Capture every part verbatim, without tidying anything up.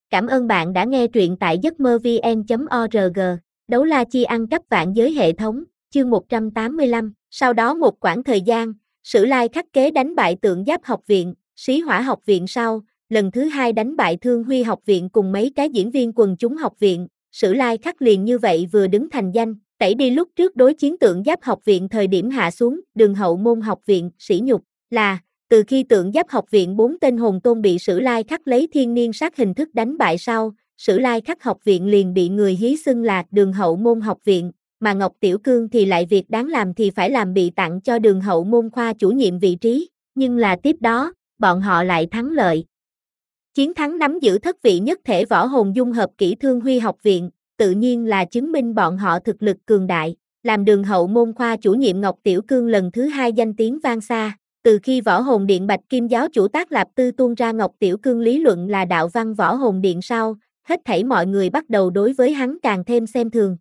Cảm ơn bạn đã nghe truyện tại giấc mơ vn chấm org. Đấu la chi ăn cắp vạn giới hệ thống, chương một trăm tám mươi lăm. Sau đó một quãng thời gian, Sử Lai khắc kế đánh bại Tượng Giáp học viện, Sĩ Hỏa học viện sau, lần thứ hai đánh bại Thương Huy học viện cùng mấy cái diễn viên quần chúng học viện. Sử Lai khắc liền như vậy vừa đứng thành danh, tẩy đi lúc trước đối chiến Tượng Giáp học viện thời điểm hạ xuống, Đường Hậu môn học viện, sỉ nhục, là từ khi Tượng Giáp học viện bốn tên hồn tôn bị Sử Lai khắc lấy thiên niên sát hình thức đánh bại sau, Sử Lai khắc học viện liền bị người hí xưng là Đường Hậu môn học viện, mà Ngọc Tiểu Cương thì lại việc đáng làm thì phải làm bị tặng cho Đường Hậu môn khoa chủ nhiệm vị trí, nhưng là tiếp đó, bọn họ lại thắng lợi. Chiến thắng nắm giữ thất vị nhất thể võ hồn dung hợp kỹ Thương Huy học viện, tự nhiên là chứng minh bọn họ thực lực cường đại, làm Đường Hậu môn khoa chủ nhiệm Ngọc Tiểu Cương lần thứ hai danh tiếng vang xa. Từ khi võ hồn điện Bạch Kim giáo chủ Tác Lạp Tư tuôn ra Ngọc Tiểu Cương lý luận là đạo văn võ hồn điện sau, hết thảy mọi người bắt đầu đối với hắn càng thêm xem thường.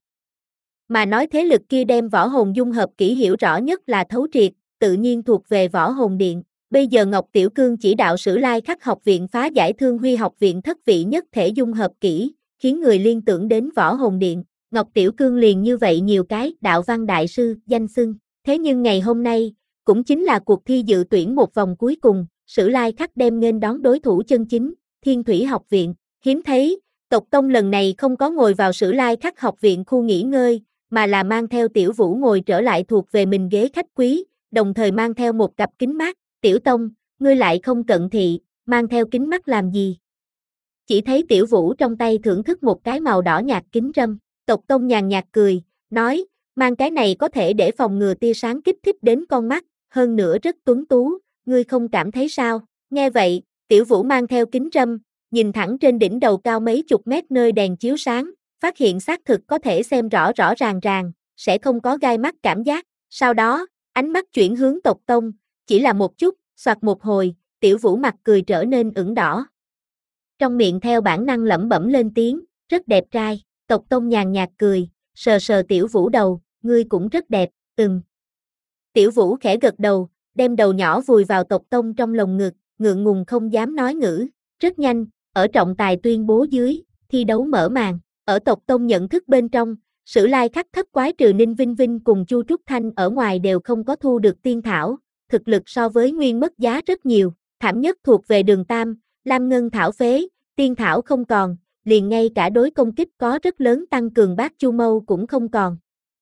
Mà nói thế lực kia đem võ hồn dung hợp kỹ hiểu rõ nhất là thấu triệt, tự nhiên thuộc về võ hồn điện. Bây giờ Ngọc Tiểu Cương chỉ đạo Sử Lai khắc học viện phá giải Thương Huy học viện thất vị nhất thể dung hợp kỹ, khiến người liên tưởng đến võ hồn điện. Ngọc Tiểu Cương liền như vậy nhiều cái đạo văn đại sư, danh xưng. Thế nhưng ngày hôm nay, cũng chính là cuộc thi dự tuyển một vòng cuối cùng, Sử Lai khắc đem nghênh đón đối thủ chân chính, Thiên Thủy học viện. Hiếm thấy, tộc tông lần này không có ngồi vào Sử Lai khắc học viện khu nghỉ ngơi, mà là mang theo Tiểu Vũ ngồi trở lại thuộc về mình ghế khách quý, đồng thời mang theo một cặp kính mát. Tiểu Tông, ngươi lại không cận thị, mang theo kính mắt làm gì? Chỉ thấy Tiểu Vũ trong tay thưởng thức một cái màu đỏ nhạt kính râm, tộc tông nhàn nhạt cười, nói, mang cái này có thể để phòng ngừa tia sáng kích thích đến con mắt, hơn nữa rất tuấn tú, ngươi không cảm thấy sao? Nghe vậy, Tiểu Vũ mang theo kính râm, nhìn thẳng trên đỉnh đầu cao mấy chục mét nơi đèn chiếu sáng, phát hiện xác thực có thể xem rõ rõ ràng ràng, sẽ không có gai mắt cảm giác. Sau đó, ánh mắt chuyển hướng tộc tông, chỉ là một chút, soạt một hồi, Tiểu Vũ mặt cười trở nên ửng đỏ. Trong miệng theo bản năng lẩm bẩm lên tiếng, rất đẹp trai, tộc tông nhàn nhạt cười, sờ sờ Tiểu Vũ đầu, ngươi cũng rất đẹp, ừm. Tiểu Vũ khẽ gật đầu, đem đầu nhỏ vùi vào tộc tông trong lồng ngực, ngượng ngùng không dám nói ngữ. Rất nhanh, ở trọng tài tuyên bố dưới, thi đấu mở màn. Ở tộc tông nhận thức bên trong, Sử Lai khắc thất quái trừ Ninh Vinh Vinh cùng Chu Trúc Thanh ở ngoài đều không có thu được tiên thảo, thực lực so với nguyên mất giá rất nhiều, thảm nhất thuộc về Đường Tam, Lam Ngân thảo phế, tiên thảo không còn, liền ngay cả đối công kích có rất lớn tăng cường Bát Chu Mâu cũng không còn.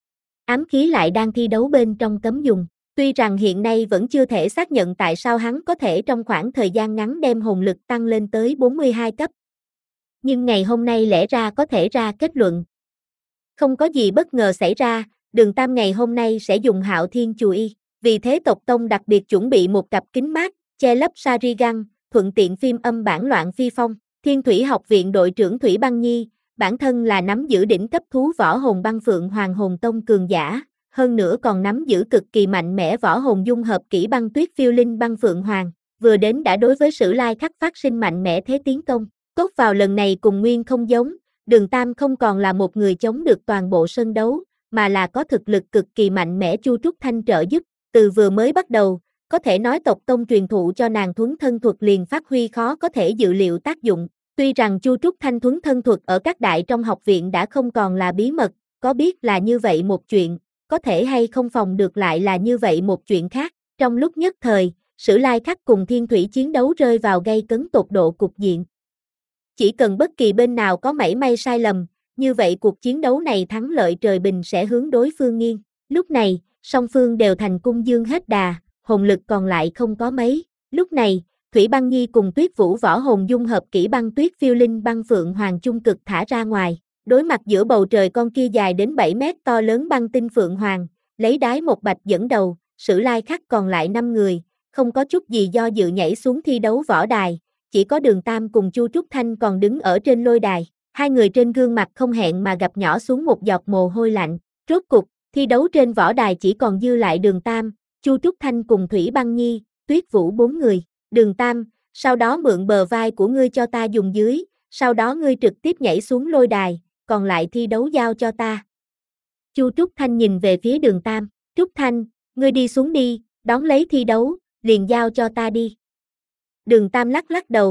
Ám khí lại đang thi đấu bên trong cấm dùng, tuy rằng hiện nay vẫn chưa thể xác nhận tại sao hắn có thể trong khoảng thời gian ngắn đem hồn lực tăng lên tới bốn mươi hai cấp. Nhưng ngày hôm nay lẽ ra có thể ra kết luận. Không có gì bất ngờ xảy ra, Đường Tam ngày hôm nay sẽ dùng Hạo Thiên Chùy, vì thế tộc tông đặc biệt chuẩn bị một cặp kính mát, che lấp Sharingan, thuận tiện phim âm bản loạn phi phong. Thiên Thủy học viện đội trưởng Thủy Băng Nhi, bản thân là nắm giữ đỉnh cấp thú võ hồn băng phượng hoàng hồn tông cường giả, hơn nữa còn nắm giữ cực kỳ mạnh mẽ võ hồn dung hợp kỹ băng tuyết phiêu linh băng phượng hoàng, vừa đến đã đối với Sử Lai khắc phát sinh mạnh mẽ thế tiến công. Cốt vào lần này cùng Nguyên không giống, Đường Tam không còn là một người chống được toàn bộ sân đấu, mà là có thực lực cực kỳ mạnh mẽ. Chu Trúc Thanh trợ giúp, từ vừa mới bắt đầu, có thể nói tộc tông truyền thụ cho nàng thuấn thân thuật liền phát huy khó có thể dự liệu tác dụng. Tuy rằng Chu Trúc Thanh thuấn thân thuật ở các đại trong học viện đã không còn là bí mật, có biết là như vậy một chuyện, có thể hay không phòng được lại là như vậy một chuyện khác. Trong lúc nhất thời, Sử Lai khắc cùng Thiên Thủy chiến đấu rơi vào gay cấn tột độ cục diện. Chỉ cần bất kỳ bên nào có mảy may sai lầm, như vậy cuộc chiến đấu này thắng lợi trời bình sẽ hướng đối phương nghiêng. Lúc này, song phương đều thành cung dương hết đà, hồn lực còn lại không có mấy. Lúc này, Thủy Băng Nhi cùng Tuyết Vũ võ hồn dung hợp kỹ băng tuyết phiêu linh băng phượng hoàng chung cực thả ra ngoài. Đối mặt giữa bầu trời con kia dài đến bảy mét to lớn băng tinh phượng hoàng, lấy đái một bạch dẫn đầu, Sử Lai khắc còn lại năm người, không có chút gì do dự nhảy xuống thi đấu võ đài. Chỉ có Đường Tam cùng Chu Trúc Thanh còn đứng ở trên lôi đài, hai người trên gương mặt không hẹn mà gặp nhỏ xuống một giọt mồ hôi lạnh. Rốt cục, thi đấu trên võ đài chỉ còn dư lại Đường Tam, Chu Trúc Thanh cùng Thủy Băng Nhi, Tuyết Vũ bốn người. Đường Tam, sau đó mượn bờ vai của ngươi cho ta dùng dưới, sau đó ngươi trực tiếp nhảy xuống lôi đài, còn lại thi đấu giao cho ta. Chu Trúc Thanh nhìn về phía Đường Tam, Trúc Thanh, ngươi đi xuống đi, đón lấy thi đấu, liền giao cho ta đi. Đường Tam lắc lắc đầu,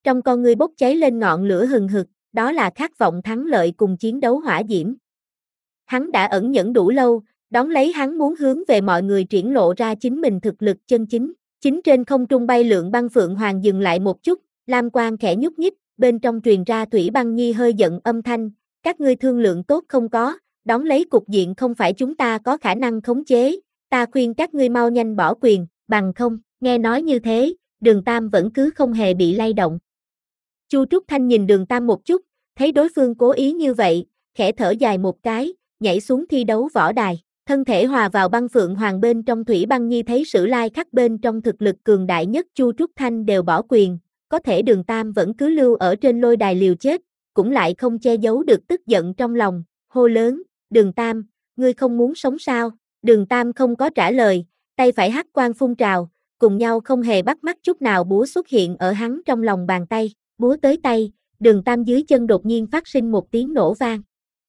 trong con ngươi bốc cháy lên ngọn lửa hừng hực, đó là khát vọng thắng lợi cùng chiến đấu hỏa diễm. Hắn đã ẩn nhẫn đủ lâu, đón lấy hắn muốn hướng về mọi người triển lộ ra chính mình thực lực chân chính. Chính trên không trung bay lượn băng phượng hoàng dừng lại một chút, lam quang khẽ nhúc nhích, bên trong truyền ra Thủy Băng Nhi hơi giận âm thanh, các ngươi thương lượng tốt không có, đón lấy cục diện không phải chúng ta có khả năng khống chế, ta khuyên các ngươi mau nhanh bỏ quyền, bằng không, nghe nói như thế, Đường Tam vẫn cứ không hề bị lay động. Chu Trúc Thanh nhìn Đường Tam một chút, thấy đối phương cố ý như vậy, khẽ thở dài một cái, nhảy xuống thi đấu võ đài, thân thể hòa vào băng phượng hoàng bên trong. Thủy Băng Nhi thấy Sử Lai Khắc bên trong thực lực cường đại nhất Chu Trúc Thanh đều bỏ quyền, có thể Đường Tam vẫn cứ lưu ở trên lôi đài liều chết, cũng lại không che giấu được tức giận trong lòng, hô lớn, Đường Tam, ngươi không muốn sống sao? Đường Tam không có trả lời, tay phải hắc quang phun trào, cùng nhau không hề bắt mắt chút nào búa xuất hiện ở hắn trong lòng bàn tay, búa tới tay, Đường Tam dưới chân đột nhiên phát sinh một tiếng nổ vang.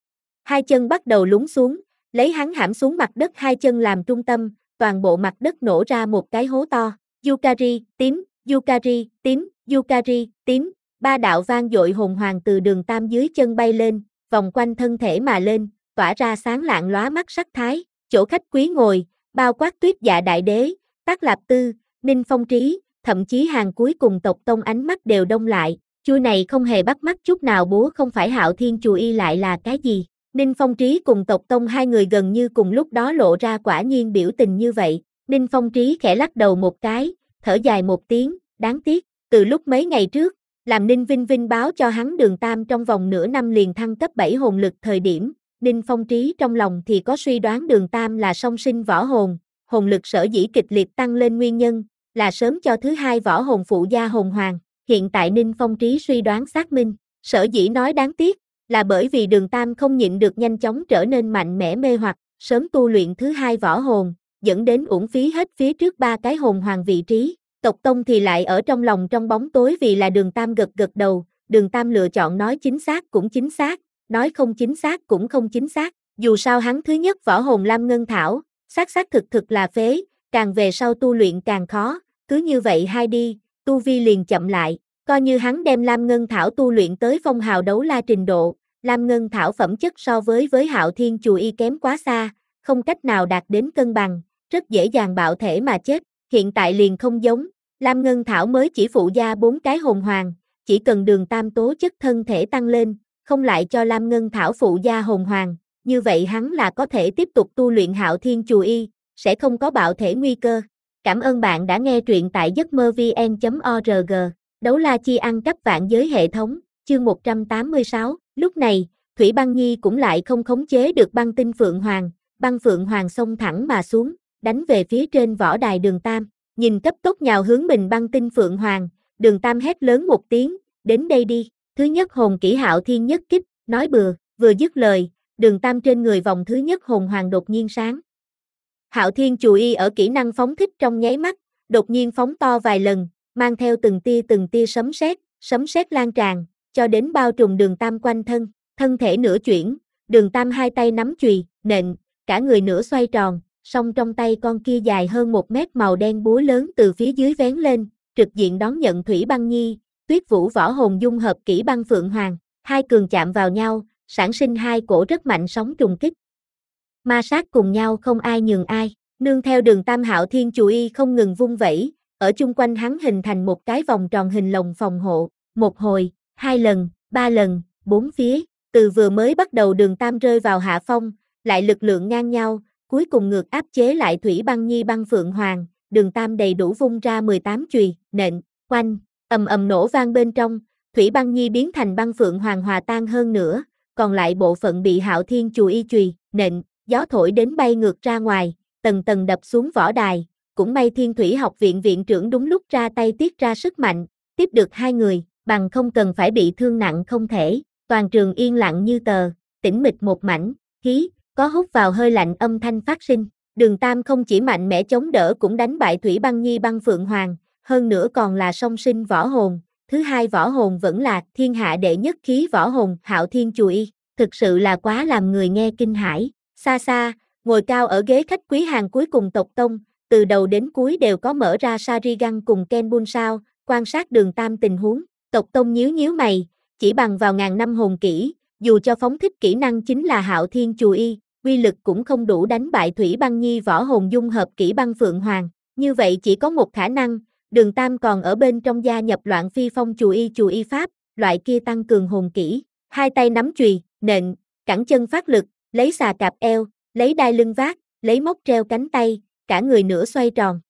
Hai chân bắt đầu lún xuống, lấy hắn hãm xuống mặt đất hai chân làm trung tâm, toàn bộ mặt đất nổ ra một cái hố to, Yukari, tím, Yukari, tím, Yukari, tím, ba đạo vang dội hồn hoàng từ Đường Tam dưới chân bay lên, vòng quanh thân thể mà lên, tỏa ra sáng lạng lóa mắt sắc thái, chỗ khách quý ngồi, bao quát Tuyết Dạ Đại Đế, Tác Lạp Tư, Ninh Phong Trí, thậm chí hàng cuối cùng tộc tông ánh mắt đều đông lại, chui này không hề bắt mắt chút nào búa không phải Hạo Thiên Chù Y lại là cái gì? Ninh Phong Trí cùng tộc tông hai người gần như cùng lúc đó lộ ra quả nhiên biểu tình như vậy, Ninh Phong Trí khẽ lắc đầu một cái, thở dài một tiếng, đáng tiếc, từ lúc mấy ngày trước, làm Ninh Vinh Vinh báo cho hắn Đường Tam trong vòng nửa năm liền thăng cấp bảy hồn lực thời điểm, Ninh Phong Trí trong lòng thì có suy đoán Đường Tam là song sinh võ hồn, hồn lực sở dĩ kịch liệt tăng lên nguyên nhân, là sớm cho thứ hai võ hồn phụ gia hồn hoàng, hiện tại Ninh Phong Trí suy đoán xác minh, sở dĩ nói đáng tiếc, là bởi vì Đường Tam không nhịn được nhanh chóng trở nên mạnh mẽ mê hoặc, sớm tu luyện thứ hai võ hồn, dẫn đến uổng phí hết phía trước ba cái hồn hoàng vị trí. Tộc Tông thì lại ở trong lòng trong bóng tối vì là Đường Tam gật gật đầu, Đường Tam lựa chọn nói chính xác cũng chính xác, nói không chính xác cũng không chính xác, dù sao hắn thứ nhất võ hồn Lam Ngân Thảo, xác xác thực thực là phế, càng về sau tu luyện càng khó, cứ như vậy hai đi, tu vi liền chậm lại, coi như hắn đem Lam Ngân Thảo tu luyện tới phong hào đấu la trình độ, Lam Ngân Thảo phẩm chất so với với Hạo Thiên Chù Y kém quá xa, không cách nào đạt đến cân bằng, rất dễ dàng bạo thể mà chết, hiện tại liền không giống, Lam Ngân Thảo mới chỉ phụ gia bốn cái hồn hoàng, chỉ cần Đường Tam tố chất thân thể tăng lên, không lại cho Lam Ngân Thảo phụ gia hồn hoàng, như vậy hắn là có thể tiếp tục tu luyện Hạo Thiên Chù Y, sẽ không có bạo thể nguy cơ. Cảm ơn bạn đã nghe truyện tại giấc mơ vn chấm org, Đấu La Chi ăn cắp vạn giới hệ thống, chương một trăm tám mươi sáu, lúc này, Thủy Băng Nhi cũng lại không khống chế được băng tinh Phượng Hoàng, băng Phượng Hoàng xông thẳng mà xuống, đánh về phía trên võ đài Đường Tam, nhìn cấp tốc nhào hướng mình băng tinh Phượng Hoàng, Đường Tam hét lớn một tiếng, đến đây đi, thứ nhất hồn kỹ Hạo Thiên nhất kích, nói bừa, vừa dứt lời, Đường Tam trên người vòng thứ nhất hồn hoàng đột nhiên sáng. Hạo Thiên Chù Y ở kỹ năng phóng thích trong nháy mắt, đột nhiên phóng to vài lần, mang theo từng tia từng tia sấm sét, sấm sét lan tràn, cho đến bao trùm Đường Tam quanh thân, thân thể nửa chuyển, Đường Tam hai tay nắm chùy, nện, cả người nửa xoay tròn, song trong tay con kia dài hơn một mét màu đen búa lớn từ phía dưới vén lên, trực diện đón nhận Thủy Băng Nhi, Tuyết Vũ võ hồn dung hợp kỹ băng Phượng Hoàng, hai cường chạm vào nhau, sản sinh hai cổ rất mạnh sóng trùng kích. Ma sát cùng nhau không ai nhường ai, nương theo Đường Tam Hạo Thiên Chù Y không ngừng vung vẩy, ở chung quanh hắn hình thành một cái vòng tròn hình lồng phòng hộ, một hồi, hai lần, ba lần, bốn phía, từ vừa mới bắt đầu Đường Tam rơi vào hạ phong, lại lực lượng ngang nhau, cuối cùng ngược áp chế lại Thủy Băng Nhi băng Phượng Hoàng, Đường Tam đầy đủ vung ra mười tám chùy, nện, quanh, ầm ầm nổ vang bên trong, Thủy Băng Nhi biến thành băng Phượng Hoàng hòa tan hơn nữa, còn lại bộ phận bị Hạo Thiên Chù Y chùy, nện, gió thổi đến bay ngược ra ngoài, tầng tầng đập xuống võ đài, cũng may Thiên Thủy Học viện viện trưởng đúng lúc ra tay tiết ra sức mạnh, tiếp được hai người, bằng không cần phải bị thương nặng không thể, toàn trường yên lặng như tờ, tĩnh mịch một mảnh, khí, có hút vào hơi lạnh âm thanh phát sinh, Đường Tam không chỉ mạnh mẽ chống đỡ cũng đánh bại Thủy Băng Nhi băng Phượng Hoàng, hơn nữa còn là song sinh võ hồn, thứ hai võ hồn vẫn là thiên hạ đệ nhất khí võ hồn Hạo Thiên Chù Y, thực sự là quá làm người nghe kinh hãi. Xa xa, ngồi cao ở ghế khách quý hàng cuối cùng tộc Tông, từ đầu đến cuối đều có mở ra Sharingan cùng Ken Bun sao, quan sát Đường Tam tình huống, Tộc Tông nhíu nhíu mày, chỉ bằng vào ngàn năm hồn kỹ, dù cho phóng thích kỹ năng chính là Hạo Thiên Chù Y, uy lực cũng không đủ đánh bại Thủy Băng Nhi võ hồn dung hợp kỹ băng Phượng Hoàng. Như vậy chỉ có một khả năng, Đường Tam còn ở bên trong gia nhập Loạn Phi Phong Chù Y Chù Y Pháp, loại kia tăng cường hồn kỹ. Hai tay nắm chùy, nện, cẳng chân phát lực, lấy xà cạp eo, lấy đai lưng vác, lấy móc treo cánh tay, cả người nửa xoay tròn.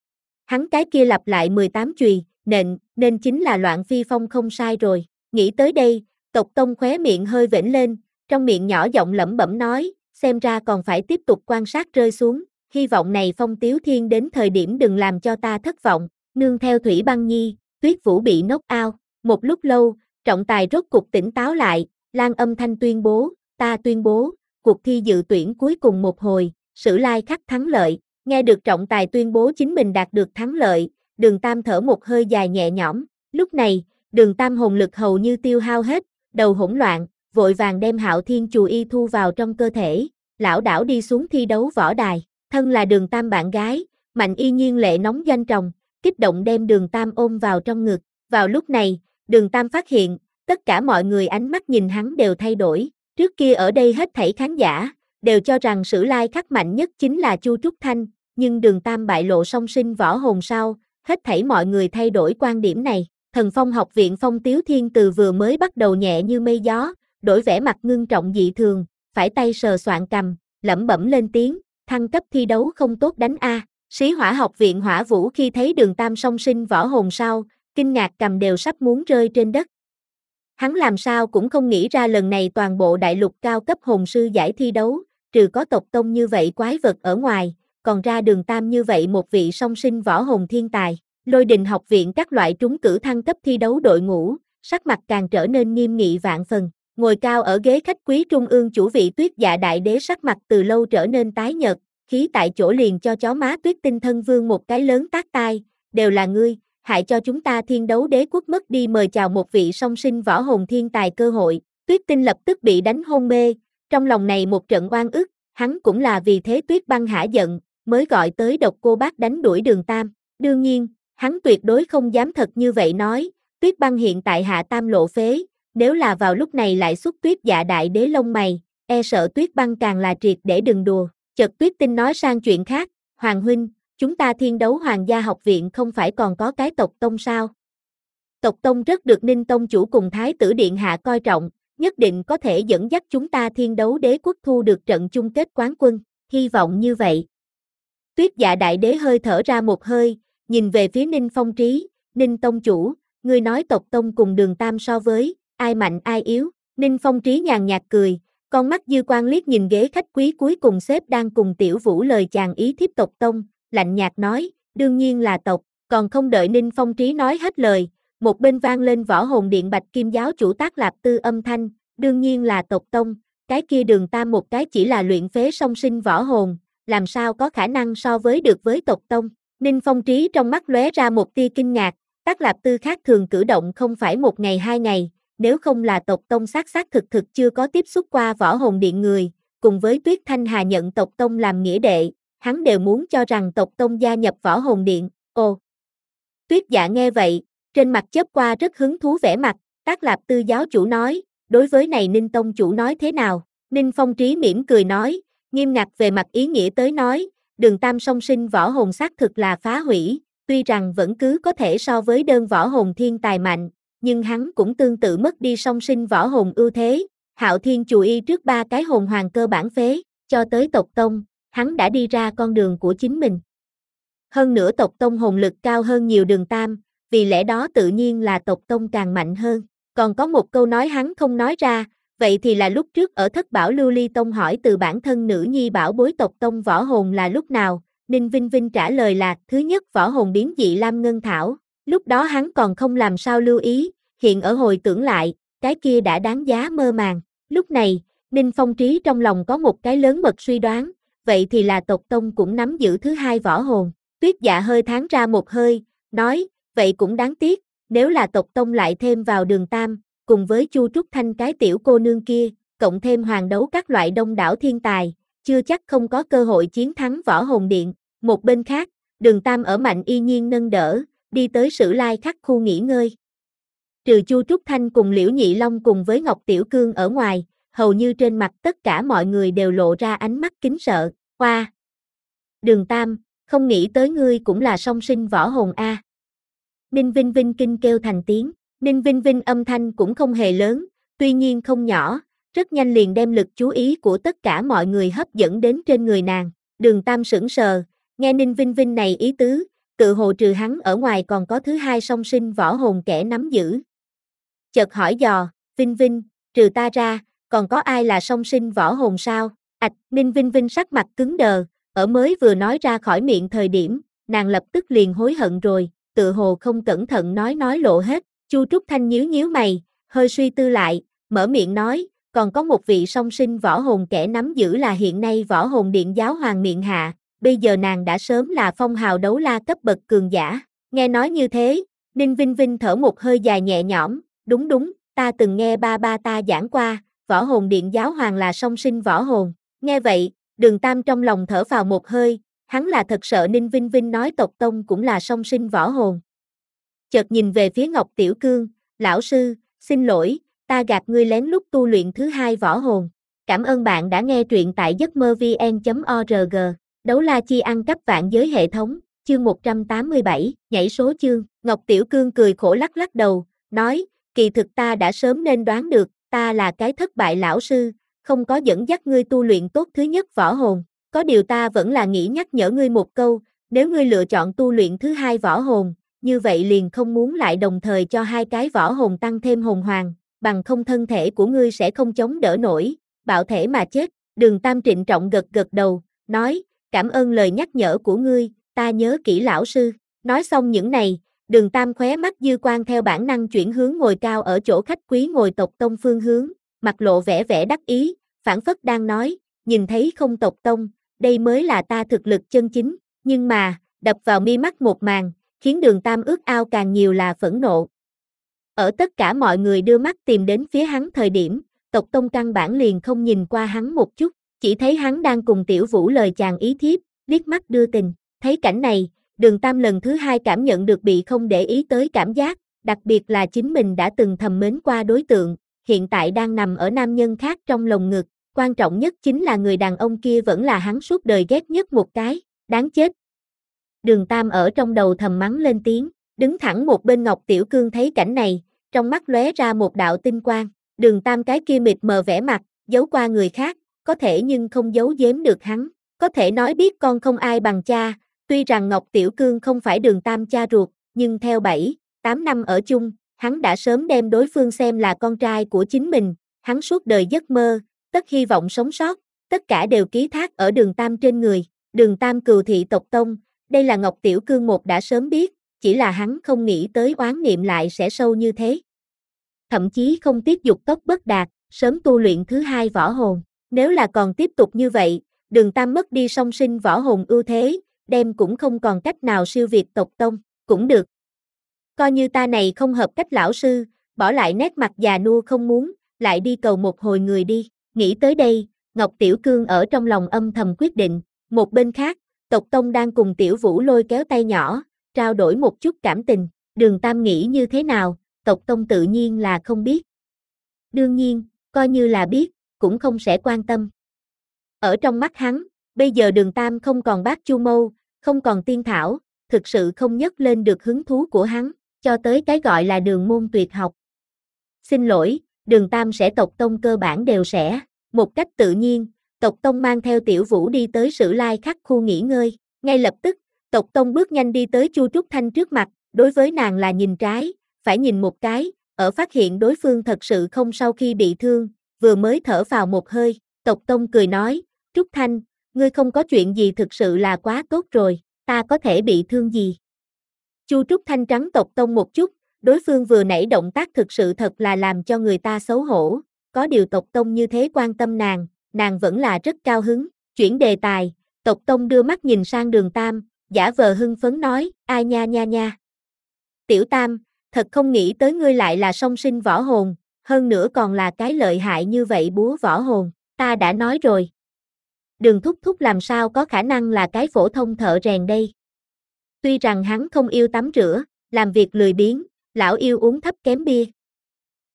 Hắn cái kia lặp lại mười tám chùy, nện, nên chính là Loạn Phi Phong không sai rồi. Nghĩ tới đây, Tộc Tông khóe miệng hơi vểnh lên, trong miệng nhỏ giọng lẩm bẩm nói, xem ra còn phải tiếp tục quan sát rơi xuống, hy vọng này Phong Tiếu Thiên đến thời điểm đừng làm cho ta thất vọng. Nương theo Thủy Băng Nhi, Tuyết Vũ bị knock out, một lúc lâu, trọng tài rốt cục tỉnh táo lại, Lan âm thanh tuyên bố, ta tuyên bố, cuộc thi dự tuyển cuối cùng một hồi, Sử Lai Khắc thắng lợi. Nghe được trọng tài tuyên bố chính mình đạt được thắng lợi, Đường Tam thở một hơi dài nhẹ nhõm. Lúc này, Đường Tam hồn lực hầu như tiêu hao hết, đầu hỗn loạn, vội vàng đem Hạo Thiên Chù Y thu vào trong cơ thể, lảo đảo đi xuống thi đấu võ đài. Thân là Đường Tam bạn gái, Mạnh Y Nhiên lệ nóng doanh tròng, kích động đem Đường Tam ôm vào trong ngực. Vào lúc này, Đường Tam phát hiện, tất cả mọi người ánh mắt nhìn hắn đều thay đổi. Trước kia ở đây hết thảy khán giả đều cho rằng Sử Lai Khắc mạnh nhất chính là Chu Trúc Thanh, nhưng Đường Tam bại lộ song sinh võ hồn sau, hết thảy mọi người thay đổi quan điểm này. Thần Phong học viện Phong Tiếu Thiên từ vừa mới bắt đầu nhẹ như mây gió, đổi vẻ mặt ngưng trọng dị thường, phải tay sờ soạn cằm, lẩm bẩm lên tiếng, thăng cấp thi đấu không tốt đánh a. Sĩ Hỏa học viện Hỏa Vũ khi thấy Đường Tam song sinh võ hồn sau, kinh ngạc cầm đều sắp muốn rơi trên đất. Hắn làm sao cũng không nghĩ ra lần này toàn bộ đại lục cao cấp hồn sư giải thi đấu, trừ có Tộc Tông như vậy quái vật ở ngoài, còn ra Đường Tam như vậy một vị song sinh võ hồn thiên tài. Lôi Đình học viện các loại trúng cử thăng cấp thi đấu đội ngũ, sắc mặt càng trở nên nghiêm nghị vạn phần. Ngồi cao ở ghế khách quý trung ương chủ vị Tuyết Dạ đại đế sắc mặt từ lâu trở nên tái nhợt, khí tại chỗ liền cho chó má Tuyết Tinh Thân Vương một cái lớn tát tai, đều là ngươi, hại cho chúng ta Thiên Đấu Đế quốc mất đi mời chào một vị song sinh võ hồn thiên tài cơ hội. Tuyết Tinh lập tức bị đánh hôn mê, trong lòng này một trận oan ức, hắn cũng là vì thế Tuyết Băng hả giận, mới gọi tới Độc Cô Bác đánh đuổi Đường Tam. Đương nhiên, hắn tuyệt đối không dám thật như vậy nói, Tuyết Băng hiện tại hạ tam lộ phế, nếu là vào lúc này lại xuất Tuyết Dạ đại đế lông mày, e sợ Tuyết Băng càng là triệt để đừng đùa. Chợt Tuyết Tinh nói sang chuyện khác, Hoàng huynh, chúng ta Thiên Đấu Hoàng gia học viện không phải còn có cái Tộc Tông sao? Tộc Tông rất được Ninh Tông chủ cùng Thái tử Điện hạ coi trọng, nhất định có thể dẫn dắt chúng ta Thiên Đấu Đế quốc thu được trận chung kết quán quân, hy vọng như vậy. Tuyết Dạ đại đế hơi thở ra một hơi, nhìn về phía Ninh Phong Trí, Ninh Tông chủ, ngươi nói Tộc Tông cùng Đường Tam so với, ai mạnh ai yếu? Ninh Phong Trí nhàn nhạt cười, con mắt dư quang liếc nhìn ghế khách quý cuối cùng xếp đang cùng Tiểu Vũ lời chàng ý thiếp Tộc Tông, lạnh nhạt nói, đương nhiên là tộc. Còn không đợi Ninh Phong Trí nói hết lời, một bên vang lên Võ Hồn Điện Bạch Kim giáo chủ Tác Lạp Tư âm thanh, đương nhiên là Tộc Tông, cái kia Đường Tam một cái chỉ là luyện phế song sinh võ hồn, làm sao có khả năng so với được với Tộc Tông? Ninh Phong Trí trong mắt lóe ra một tia kinh ngạc, Tác Lạp Tư khác thường cử động không phải một ngày hai ngày, nếu không là Tộc Tông xác xác thực thực chưa có tiếp xúc qua Võ Hồn Điện người, cùng với Tuyết Thanh Hà nhận Tộc Tông làm nghĩa đệ, hắn đều muốn cho rằng Tộc Tông gia nhập Võ Hồn Điện. Ồ! Tuyết Dạ nghe vậy, trên mặt chớp qua rất hứng thú vẻ mặt, Tác Lạp Tư giáo chủ nói, đối với này Ninh Tông chủ nói thế nào? Ninh Phong Trí mỉm cười nói, nghiêm ngặt về mặt ý nghĩa tới nói, Đường Tam song sinh võ hồn xác thực là phá hủy, tuy rằng vẫn cứ có thể so với đơn võ hồn thiên tài mạnh, nhưng hắn cũng tương tự mất đi song sinh võ hồn ưu thế. Hạo Thiên Chù Y trước ba cái hồn hoàng cơ bản phế, cho tới Tộc Tông, hắn đã đi ra con đường của chính mình. Hơn nữa Tộc Tông hồn lực cao hơn nhiều Đường Tam, vì lẽ đó tự nhiên là Tộc Tông càng mạnh hơn. Còn có một câu nói hắn không nói ra, vậy thì là lúc trước ở Thất Bảo Lưu Ly Tông hỏi từ bản thân nữ nhi bảo bối Tộc Tông võ hồn là lúc nào, Ninh Vinh Vinh trả lời là thứ nhất võ hồn biến dị Lam Ngân Thảo, lúc đó hắn còn không làm sao lưu ý, hiện ở hồi tưởng lại, cái kia đã đáng giá mơ màng. Lúc này, Ninh Phong Trí trong lòng có một cái lớn mật suy đoán, vậy thì là Tộc Tông cũng nắm giữ thứ hai võ hồn. Tuyết Dạ hơi thán ra một hơi, nói, vậy cũng đáng tiếc, nếu là Tộc Tông lại thêm vào Đường Tam, cùng với Chu Trúc Thanh cái tiểu cô nương kia, cộng thêm hoàng đấu các loại đông đảo thiên tài, chưa chắc không có cơ hội chiến thắng Võ Hồn Điện. Một bên khác, Đường Tam ở Mạnh Y Nhiên nâng đỡ, đi tới Sử Lai Khắc khu nghỉ ngơi. Trừ Chu Trúc Thanh cùng Liễu Nhị Long cùng với Ngọc Tiểu Cương ở ngoài, hầu như trên mặt tất cả mọi người đều lộ ra ánh mắt kính sợ. Hoa! Đường Tam, không nghĩ tới ngươi cũng là song sinh võ hồn a. Ninh Vinh Vinh kinh kêu thành tiếng. Ninh Vinh Vinh âm thanh cũng không hề lớn, tuy nhiên không nhỏ, rất nhanh liền đem lực chú ý của tất cả mọi người hấp dẫn đến trên người nàng. Đường Tam sững sờ, nghe Ninh Vinh Vinh này ý tứ, tự hồ trừ hắn ở ngoài còn có thứ hai song sinh võ hồn kẻ nắm giữ. Chợt hỏi dò, Vinh Vinh, trừ ta ra, còn có ai là song sinh võ hồn sao? Ảch, Ninh Vinh Vinh sắc mặt cứng đờ, ở mới vừa nói ra khỏi miệng thời điểm, nàng lập tức liền hối hận rồi, tự hồ không cẩn thận nói nói lộ hết. Chu Trúc Thanh nhíu nhíu mày, hơi suy tư lại, mở miệng nói, còn có một vị song sinh võ hồn kẻ nắm giữ là hiện nay võ hồn điện giáo hoàng miện hạ, bây giờ nàng đã sớm là phong hào đấu la cấp bậc cường giả. Nghe nói như thế, Ninh Vinh Vinh thở một hơi dài nhẹ nhõm, đúng đúng, ta từng nghe ba ba ta giảng qua, võ hồn điện giáo hoàng là song sinh võ hồn. Nghe vậy, Đường Tam trong lòng thở phào một hơi, hắn là thật sợ Ninh Vinh Vinh nói tộc tông cũng là song sinh võ hồn. Chợt nhìn về phía Ngọc Tiểu Cương, lão sư, xin lỗi, ta gạt ngươi lén lút tu luyện thứ hai võ hồn. Cảm ơn bạn đã nghe truyện tại giấc mơ vn chấm org. Đấu la chi ăn cắp vạn giới hệ thống, chương một trăm tám mươi bảy, nhảy số chương. Ngọc Tiểu Cương cười khổ lắc lắc đầu, nói, kỳ thực ta đã sớm nên đoán được, ta là cái thất bại lão sư, không có dẫn dắt ngươi tu luyện tốt thứ nhất võ hồn. Có điều ta vẫn là nghĩ nhắc nhở ngươi một câu, nếu ngươi lựa chọn tu luyện thứ hai võ hồn, như vậy liền không muốn lại đồng thời cho hai cái võ hồn tăng thêm hồn hoàng, bằng không thân thể của ngươi sẽ không chống đỡ nổi, bạo thể mà chết. Đường Tam trịnh trọng gật gật đầu, nói, cảm ơn lời nhắc nhở của ngươi, ta nhớ kỹ lão sư. Nói xong những này, Đường Tam khóe mắt dư quang theo bản năng chuyển hướng ngồi cao ở chỗ khách quý ngồi tộc tông phương hướng, mặt lộ vẻ vẻ đắc ý, phảng phất đang nói, nhìn thấy không tộc tông, đây mới là ta thực lực chân chính. Nhưng mà, đập vào mi mắt một màn, khiến Đường Tam ước ao càng nhiều là phẫn nộ. Ở tất cả mọi người đưa mắt tìm đến phía hắn thời điểm, tộc tông căn bản liền không nhìn qua hắn một chút, chỉ thấy hắn đang cùng Tiểu Vũ lời chàng ý thiếp, liếc mắt đưa tình. Thấy cảnh này, Đường Tam lần thứ hai cảm nhận được bị không để ý tới cảm giác, đặc biệt là chính mình đã từng thầm mến qua đối tượng, hiện tại đang nằm ở nam nhân khác trong lồng ngực, quan trọng nhất chính là người đàn ông kia vẫn là hắn suốt đời ghét nhất một cái, đáng chết. Đường Tam ở trong đầu thầm mắng lên tiếng, đứng thẳng một bên Ngọc Tiểu Cương thấy cảnh này, trong mắt lóe ra một đạo tinh quang. Đường Tam cái kia mịt mờ vẻ mặt, giấu qua người khác, có thể nhưng không giấu giếm được hắn, có thể nói biết con không ai bằng cha. Tuy rằng Ngọc Tiểu Cương không phải Đường Tam cha ruột, nhưng theo bảy, tám năm ở chung, hắn đã sớm đem đối phương xem là con trai của chính mình, hắn suốt đời giấc mơ, tất hy vọng sống sót, tất cả đều ký thác ở Đường Tam trên người. Đường Tam cừu thị tộc tông, đây là Ngọc Tiểu Cương một đã sớm biết, chỉ là hắn không nghĩ tới oán niệm lại sẽ sâu như thế. Thậm chí không tiếp dục tốc bất đạt, sớm tu luyện thứ hai võ hồn. Nếu là còn tiếp tục như vậy, Đường Tam mất đi song sinh võ hồn ưu thế, đem cũng không còn cách nào siêu việt tộc tông, cũng được. Coi như ta này không hợp cách lão sư, bỏ lại nét mặt già nua không muốn, lại đi cầu một hồi người đi. Nghĩ tới đây, Ngọc Tiểu Cương ở trong lòng âm thầm quyết định. Một bên khác, tộc tông đang cùng Tiểu Vũ lôi kéo tay nhỏ, trao đổi một chút cảm tình. Đường Tam nghĩ như thế nào, tộc tông tự nhiên là không biết. Đương nhiên, coi như là biết, cũng không sẽ quan tâm. Ở trong mắt hắn, bây giờ Đường Tam không còn bác Chu Mâu, không còn tiên thảo, thực sự không nhấc lên được hứng thú của hắn, cho tới cái gọi là đường môn tuyệt học. Xin lỗi, Đường Tam sẽ tộc tông cơ bản đều sẽ, một cách tự nhiên, tộc tông mang theo Tiểu Vũ đi tới Sử Lai Khắc khu nghỉ ngơi, ngay lập tức, tộc tông bước nhanh đi tới Chu Trúc Thanh trước mặt, đối với nàng là nhìn trái, phải nhìn một cái, ở phát hiện đối phương thật sự không sau khi bị thương, vừa mới thở vào một hơi, tộc tông cười nói, Trúc Thanh, ngươi không có chuyện gì thực sự là quá tốt rồi, ta có thể bị thương gì? Chu Trúc Thanh trắng tộc tông một chút, đối phương vừa nãy động tác thực sự thật là làm cho người ta xấu hổ, có điều tộc tông như thế quan tâm nàng, nàng vẫn là rất cao hứng, chuyển đề tài, tộc tông đưa mắt nhìn sang Đường Tam, giả vờ hưng phấn nói, ai nha nha nha. Tiểu Tam, thật không nghĩ tới ngươi lại là song sinh võ hồn, hơn nữa còn là cái lợi hại như vậy búa võ hồn, ta đã nói rồi. Đường Thúc Thúc làm sao có khả năng là cái phổ thông thợ rèn đây. Tuy rằng hắn không yêu tắm rửa, làm việc lười biếng, lão yêu uống thấp kém bia,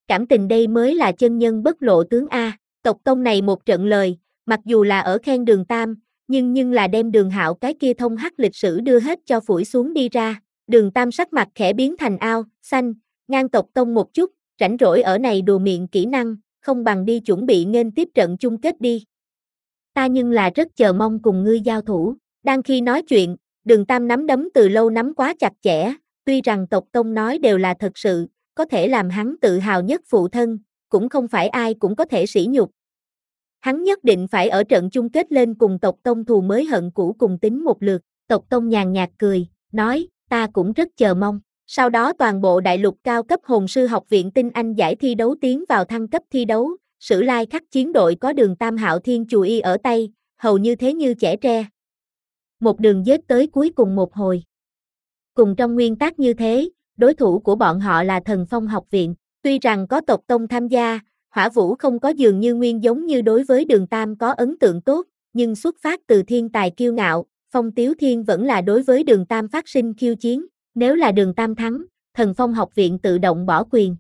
cảm tình đây mới là chân nhân bất lộ tướng A. Tộc Tông này một trận lời, mặc dù là ở khen Đường Tam, nhưng nhưng là đem Đường Hạo cái kia thông hắc lịch sử đưa hết cho phủi xuống đi ra. Đường Tam sắc mặt khẽ biến thành ao, xanh, ngang tộc Tông một chút, rảnh rỗi ở này đùa miệng kỹ năng, không bằng đi chuẩn bị nghênh tiếp trận chung kết đi. Ta nhưng là rất chờ mong cùng ngươi giao thủ. Đang khi nói chuyện, Đường Tam nắm đấm từ lâu nắm quá chặt chẽ, tuy rằng tộc Tông nói đều là thật sự, có thể làm hắn tự hào nhất phụ thân, cũng không phải ai cũng có thể sỉ nhục. Hắn nhất định phải ở trận chung kết lên cùng tộc Tông thù mới hận cũ cùng tính một lượt. Tộc Tông nhàn nhạt cười, nói, ta cũng rất chờ mong. Sau đó toàn bộ đại lục cao cấp hồn sư học viện tinh anh giải thi đấu tiến vào thăng cấp thi đấu, Sử Lai Khắc chiến đội có Đường Tam Hạo Thiên chù y ở tay, hầu như thế như chẻ tre. Một đường giết tới cuối cùng một hồi. Cùng trong nguyên tắc như thế, đối thủ của bọn họ là Thần Phong học viện, tuy rằng có tộc Tông tham gia, Hỏa Vũ không có dường như nguyên giống như đối với Đường Tam có ấn tượng tốt, nhưng xuất phát từ thiên tài kiêu ngạo, Phong Tiếu Thiên vẫn là đối với Đường Tam phát sinh khiêu chiến, nếu là Đường Tam thắng, Thần Phong học viện tự động bỏ quyền.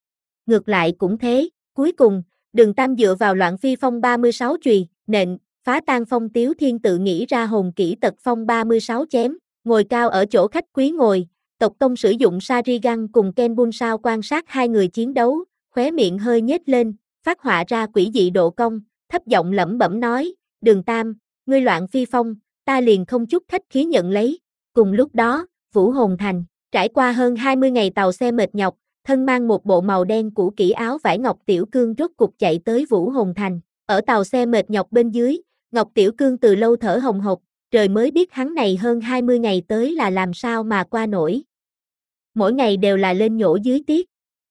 Ngược lại cũng thế, cuối cùng, Đường Tam dựa vào Loạn Phi Phong ba mươi sáu chùy, nện, phá tan Phong Tiếu Thiên tự nghĩ ra hồn kỹ Tật Phong ba mươi sáu chém, ngồi cao ở chỗ khách quý ngồi, tộc Tông sử dụng Sharingan cùng Ken Bunsao quan sát hai người chiến đấu, khóe miệng hơi nhếch lên, phát họa ra quỷ dị độ cong, thấp giọng lẩm bẩm nói, Đường Tam, ngươi Loạn Phi Phong, ta liền không chút khách khí nhận lấy. Cùng lúc đó, Vũ Hồn Thành, trải qua hơn hai mươi ngày tàu xe mệt nhọc, thân mang một bộ màu đen cũ kỹ áo vải Ngọc Tiểu Cương rốt cục chạy tới Vũ Hồn Thành. Ở tàu xe mệt nhọc bên dưới, Ngọc Tiểu Cương từ lâu thở hồng hộc, trời mới biết hắn này hơn hai mươi ngày tới là làm sao mà qua nổi. Mỗi ngày đều là lên nhổ dưới tiết.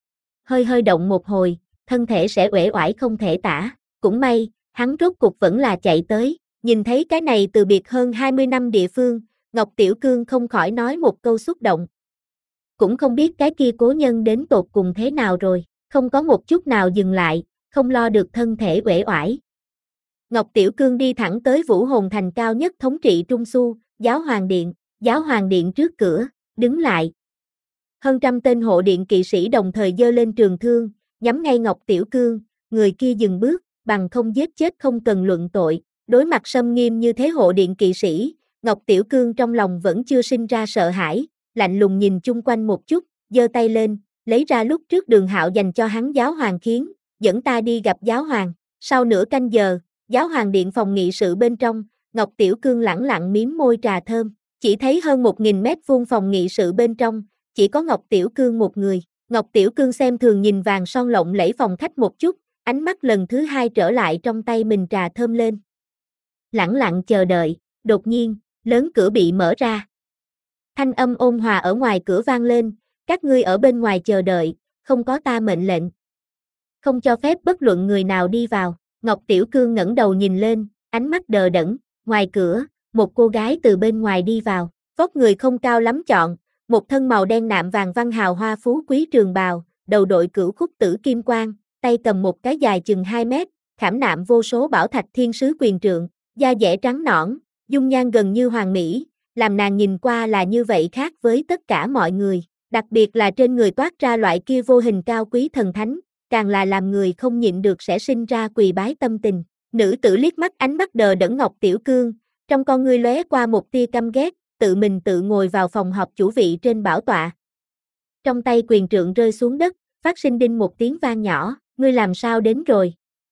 Hơi hơi động một hồi, thân thể sẽ uể oải không thể tả. Cũng may, hắn rốt cục vẫn là chạy tới, nhìn thấy cái này từ biệt hơn hai mươi năm địa phương, Ngọc Tiểu Cương không khỏi nói một câu xúc động. Cũng không biết cái kia cố nhân đến tột cùng thế nào rồi, không có một chút nào dừng lại, không lo được thân thể uể oải. Ngọc Tiểu Cương đi thẳng tới Vũ Hồn Thành cao nhất thống trị Trung Su, Giáo Hoàng Điện, Giáo Hoàng Điện trước cửa, đứng lại. Hơn trăm tên hộ điện kỵ sĩ đồng thời giơ lên trường thương, nhắm ngay Ngọc Tiểu Cương, người kia dừng bước, bằng không giết chết không cần luận tội. Đối mặt xâm nghiêm như thế hộ điện kỵ sĩ, Ngọc Tiểu Cương trong lòng vẫn chưa sinh ra sợ hãi, lạnh lùng nhìn chung quanh một chút, giơ tay lên, lấy ra lúc trước Đường Hạo dành cho hắn Giáo Hoàng khiến, dẫn ta đi gặp Giáo Hoàng. Sau nửa canh giờ, Giáo Hoàng Điện phòng nghị sự bên trong, Ngọc Tiểu Cương lẳng lặng miếm môi trà thơm, chỉ thấy hơn một nghìn mét vuông phòng nghị sự bên trong, chỉ có Ngọc Tiểu Cương một người. Ngọc Tiểu Cương xem thường nhìn vàng son lộng lẫy phòng khách một chút, ánh mắt lần thứ hai trở lại trong tay mình trà thơm lên. Lẳng lặng chờ đợi, đột nhiên, lớn cửa bị mở ra. Thanh âm ôn hòa ở ngoài cửa vang lên, các ngươi ở bên ngoài chờ đợi, không có ta mệnh lệnh. Không cho phép bất luận người nào đi vào. Ngọc Tiểu Cương ngẩng đầu nhìn lên, ánh mắt đờ đẫn, ngoài cửa, một cô gái từ bên ngoài đi vào, vóc người không cao lắm chọn, một thân màu đen nạm vàng văn hào hoa phú quý trường bào, đầu đội cửu khúc tử kim quang, tay cầm một cái dài chừng hai mét, khảm nạm vô số bảo thạch thiên sứ quyền trượng, da dẻ trắng nõn, dung nhan gần như hoàn mỹ, làm nàng nhìn qua là như vậy khác với tất cả mọi người, đặc biệt là trên người toát ra loại kia vô hình cao quý thần thánh, càng là làm người không nhịn được sẽ sinh ra quỳ bái tâm tình. Nữ tử liếc mắt ánh mắt đờ đẫn Ngọc Tiểu Cương, trong con ngươi lóe qua một tia căm ghét, tự mình tự ngồi vào phòng họp chủ vị trên bảo tọa. Trong tay quyền trượng rơi xuống đất, phát sinh đinh một tiếng vang nhỏ, ngươi làm sao đến rồi?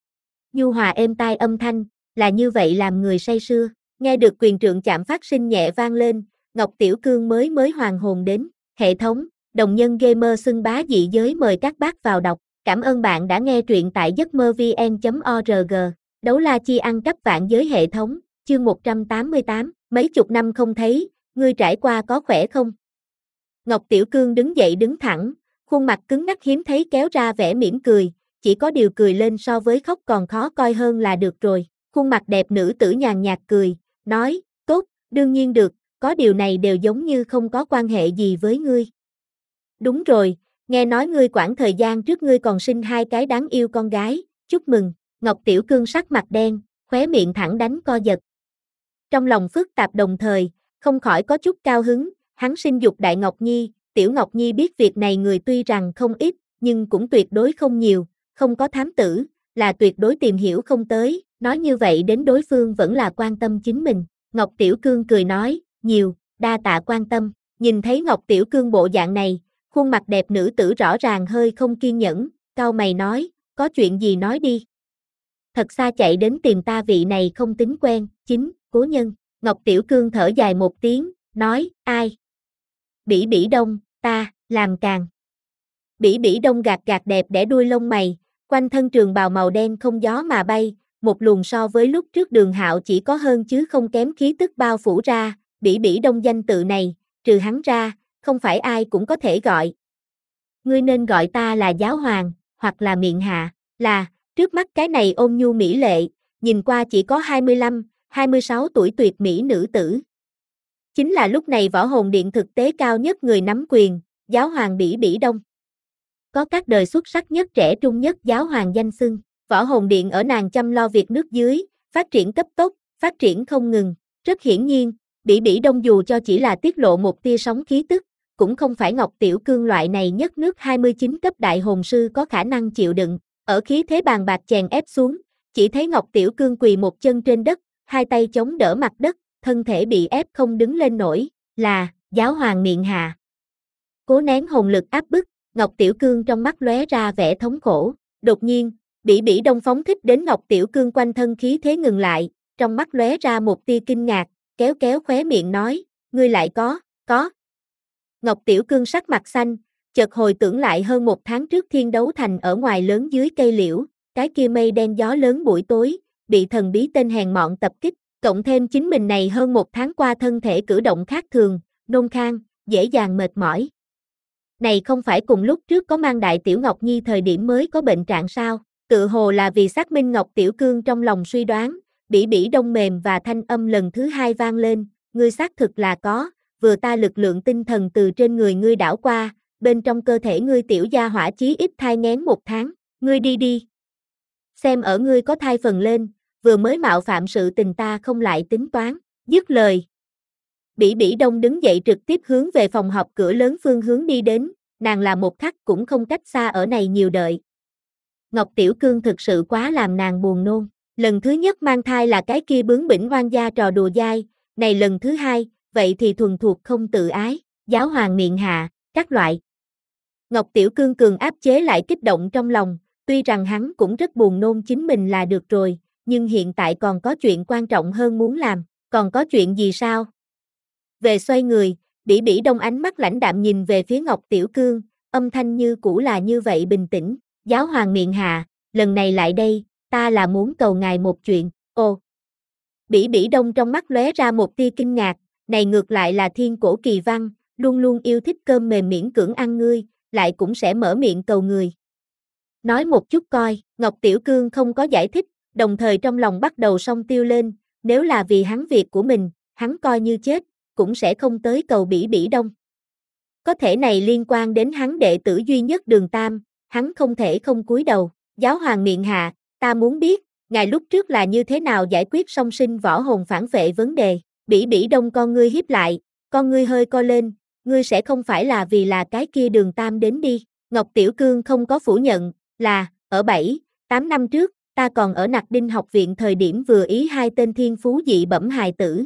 Nhu hòa êm tai âm thanh, là như vậy làm người say sưa, nghe được quyền trượng chạm phát sinh nhẹ vang lên, Ngọc Tiểu Cương mới mới hoàn hồn đến, hệ thống, đồng nhân gamer xưng bá dị giới mời các bác vào đọc. Cảm ơn bạn đã nghe truyện tại giấc mơ vn chấm org. Đấu la chi ăn cắp vạn giới hệ thống, chương một trăm tám mươi tám, mấy chục năm không thấy, ngươi trải qua có khỏe không? Ngọc Tiểu Cương đứng dậy đứng thẳng, khuôn mặt cứng ngắc hiếm thấy kéo ra vẻ mỉm cười, chỉ có điều cười lên so với khóc còn khó coi hơn là được rồi. Khuôn mặt đẹp nữ tử nhàn nhạt cười, nói, tốt, đương nhiên được, có điều này đều giống như không có quan hệ gì với ngươi. Đúng rồi. Nghe nói ngươi quãng thời gian trước ngươi còn sinh hai cái đáng yêu con gái, chúc mừng. Ngọc Tiểu Cương sắc mặt đen, khóe miệng thẳng đánh co giật. Trong lòng phức tạp đồng thời, không khỏi có chút cao hứng, hắn sinh dục Đại Ngọc Nhi, Tiểu Ngọc Nhi biết việc này người tuy rằng không ít, nhưng cũng tuyệt đối không nhiều, không có thám tử, là tuyệt đối tìm hiểu không tới, nói như vậy đến đối phương vẫn là quan tâm chính mình. Ngọc Tiểu Cương cười nói, nhiều, đa tạ quan tâm, nhìn thấy Ngọc Tiểu Cương bộ dạng này, khuôn mặt đẹp nữ tử rõ ràng hơi không kiên nhẫn, cau mày nói, có chuyện gì nói đi. Thật xa chạy đến tìm ta vị này không tính quen, chính, cố nhân. Ngọc Tiểu Cương thở dài một tiếng, nói, ai? Bỉ Bỉ Đông, ta, làm càng. Bỉ Bỉ Đông gạt gạt đẹp đẽ đuôi lông mày, quanh thân trường bào màu đen không gió mà bay, một luồng so với lúc trước Đường Hạo chỉ có hơn chứ không kém khí tức bao phủ ra, Bỉ Bỉ Đông danh tự này, trừ hắn ra, không phải ai cũng có thể gọi. Ngươi nên gọi ta là Giáo Hoàng, hoặc là Miện Hạ, là, trước mắt cái này ôn nhu mỹ lệ, nhìn qua chỉ có hai mươi lăm, hai mươi sáu tuổi tuyệt mỹ nữ tử. Chính là lúc này Võ Hồn Điện thực tế cao nhất người nắm quyền, Giáo Hoàng Bỉ Bỉ Đông. Có các đời xuất sắc nhất trẻ trung nhất Giáo Hoàng danh xưng, Võ Hồn Điện ở nàng chăm lo việc nước dưới, phát triển cấp tốc, phát triển không ngừng, rất hiển nhiên, Bỉ Bỉ Đông dù cho chỉ là tiết lộ một tia sóng khí tức, cũng không phải Ngọc Tiểu Cương loại này nhất nước hai mươi chín cấp đại hồn sư có khả năng chịu đựng, ở khí thế bàn bạc chèn ép xuống, chỉ thấy Ngọc Tiểu Cương quỳ một chân trên đất, hai tay chống đỡ mặt đất, thân thể bị ép không đứng lên nổi, là, Giáo Hoàng Miện Hạ. Cố nén hồn lực áp bức, Ngọc Tiểu Cương trong mắt lóe ra vẻ thống khổ, đột nhiên, Bỉ Bỉ Đông phóng thích đến Ngọc Tiểu Cương quanh thân khí thế ngừng lại, trong mắt lóe ra một tia kinh ngạc, kéo kéo khóe miệng nói, ngươi lại có, có. Ngọc Tiểu Cương sắc mặt xanh, chợt hồi tưởng lại hơn một tháng trước Thiên Đấu Thành ở ngoài lớn dưới cây liễu, cái kia mây đen gió lớn buổi tối, bị thần bí tên hèn mọn tập kích, cộng thêm chính mình này hơn một tháng qua thân thể cử động khác thường, nôn khan, dễ dàng mệt mỏi. Này không phải cùng lúc trước có mang đại tiểu Ngọc Nhi thời điểm mới có bệnh trạng sao, tự hồ là vì xác minh Ngọc Tiểu Cương trong lòng suy đoán, Bỉ Bỉ Đông mềm và thanh âm lần thứ hai vang lên, ngươi xác thực là có, vừa ta lực lượng tinh thần từ trên người ngươi đảo qua, bên trong cơ thể ngươi tiểu gia hỏa chí ít thai nghén một tháng, ngươi đi đi. Xem ở ngươi có thai phần lên, vừa mới mạo phạm sự tình ta không lại tính toán, dứt lời. Bỉ Bỉ Đông đứng dậy trực tiếp hướng về phòng họp cửa lớn phương hướng đi đến, nàng là một khắc cũng không cách xa ở này nhiều đợi. Ngọc Tiểu Cương thực sự quá làm nàng buồn nôn, lần thứ nhất mang thai là cái kia bướng bỉnh oan gia trò đùa dai, này lần thứ hai, vậy thì thuần thuộc không tự ái, Giáo Hoàng Miện Hạ, các loại. Ngọc Tiểu Cương cường áp chế lại kích động trong lòng, tuy rằng hắn cũng rất buồn nôn chính mình là được rồi, nhưng hiện tại còn có chuyện quan trọng hơn muốn làm, còn có chuyện gì sao? Về xoay người, Bỉ Bỉ Đông ánh mắt lãnh đạm nhìn về phía Ngọc Tiểu Cương, âm thanh như cũ là như vậy bình tĩnh, Giáo Hoàng Miện Hạ, lần này lại đây, ta là muốn cầu ngài một chuyện, ồ. Bỉ Bỉ Đông trong mắt lóe ra một tia kinh ngạc, này ngược lại là thiên cổ kỳ văn, luôn luôn yêu thích cơm mềm miễn cưỡng ăn ngươi, lại cũng sẽ mở miệng cầu người. Nói một chút coi, Ngọc Tiểu Cương không có giải thích, đồng thời trong lòng bắt đầu song tiêu lên, nếu là vì hắn việc của mình, hắn coi như chết, cũng sẽ không tới cầu Bỉ Bỉ Đông. Có thể này liên quan đến hắn đệ tử duy nhất Đường Tam, hắn không thể không cúi đầu, Giáo Hoàng Miện Hạ, ta muốn biết, ngài lúc trước là như thế nào giải quyết song sinh võ hồn phản vệ vấn đề, Bỉ Bỉ Đông con ngươi hiếp lại, con ngươi hơi co lên, ngươi sẽ không phải là vì là cái kia Đường Tam đến đi, Ngọc Tiểu Cương không có phủ nhận, là, ở bảy, tám năm trước, ta còn ở Nặc Đinh học viện thời điểm vừa ý hai tên thiên phú dị bẩm hài tử.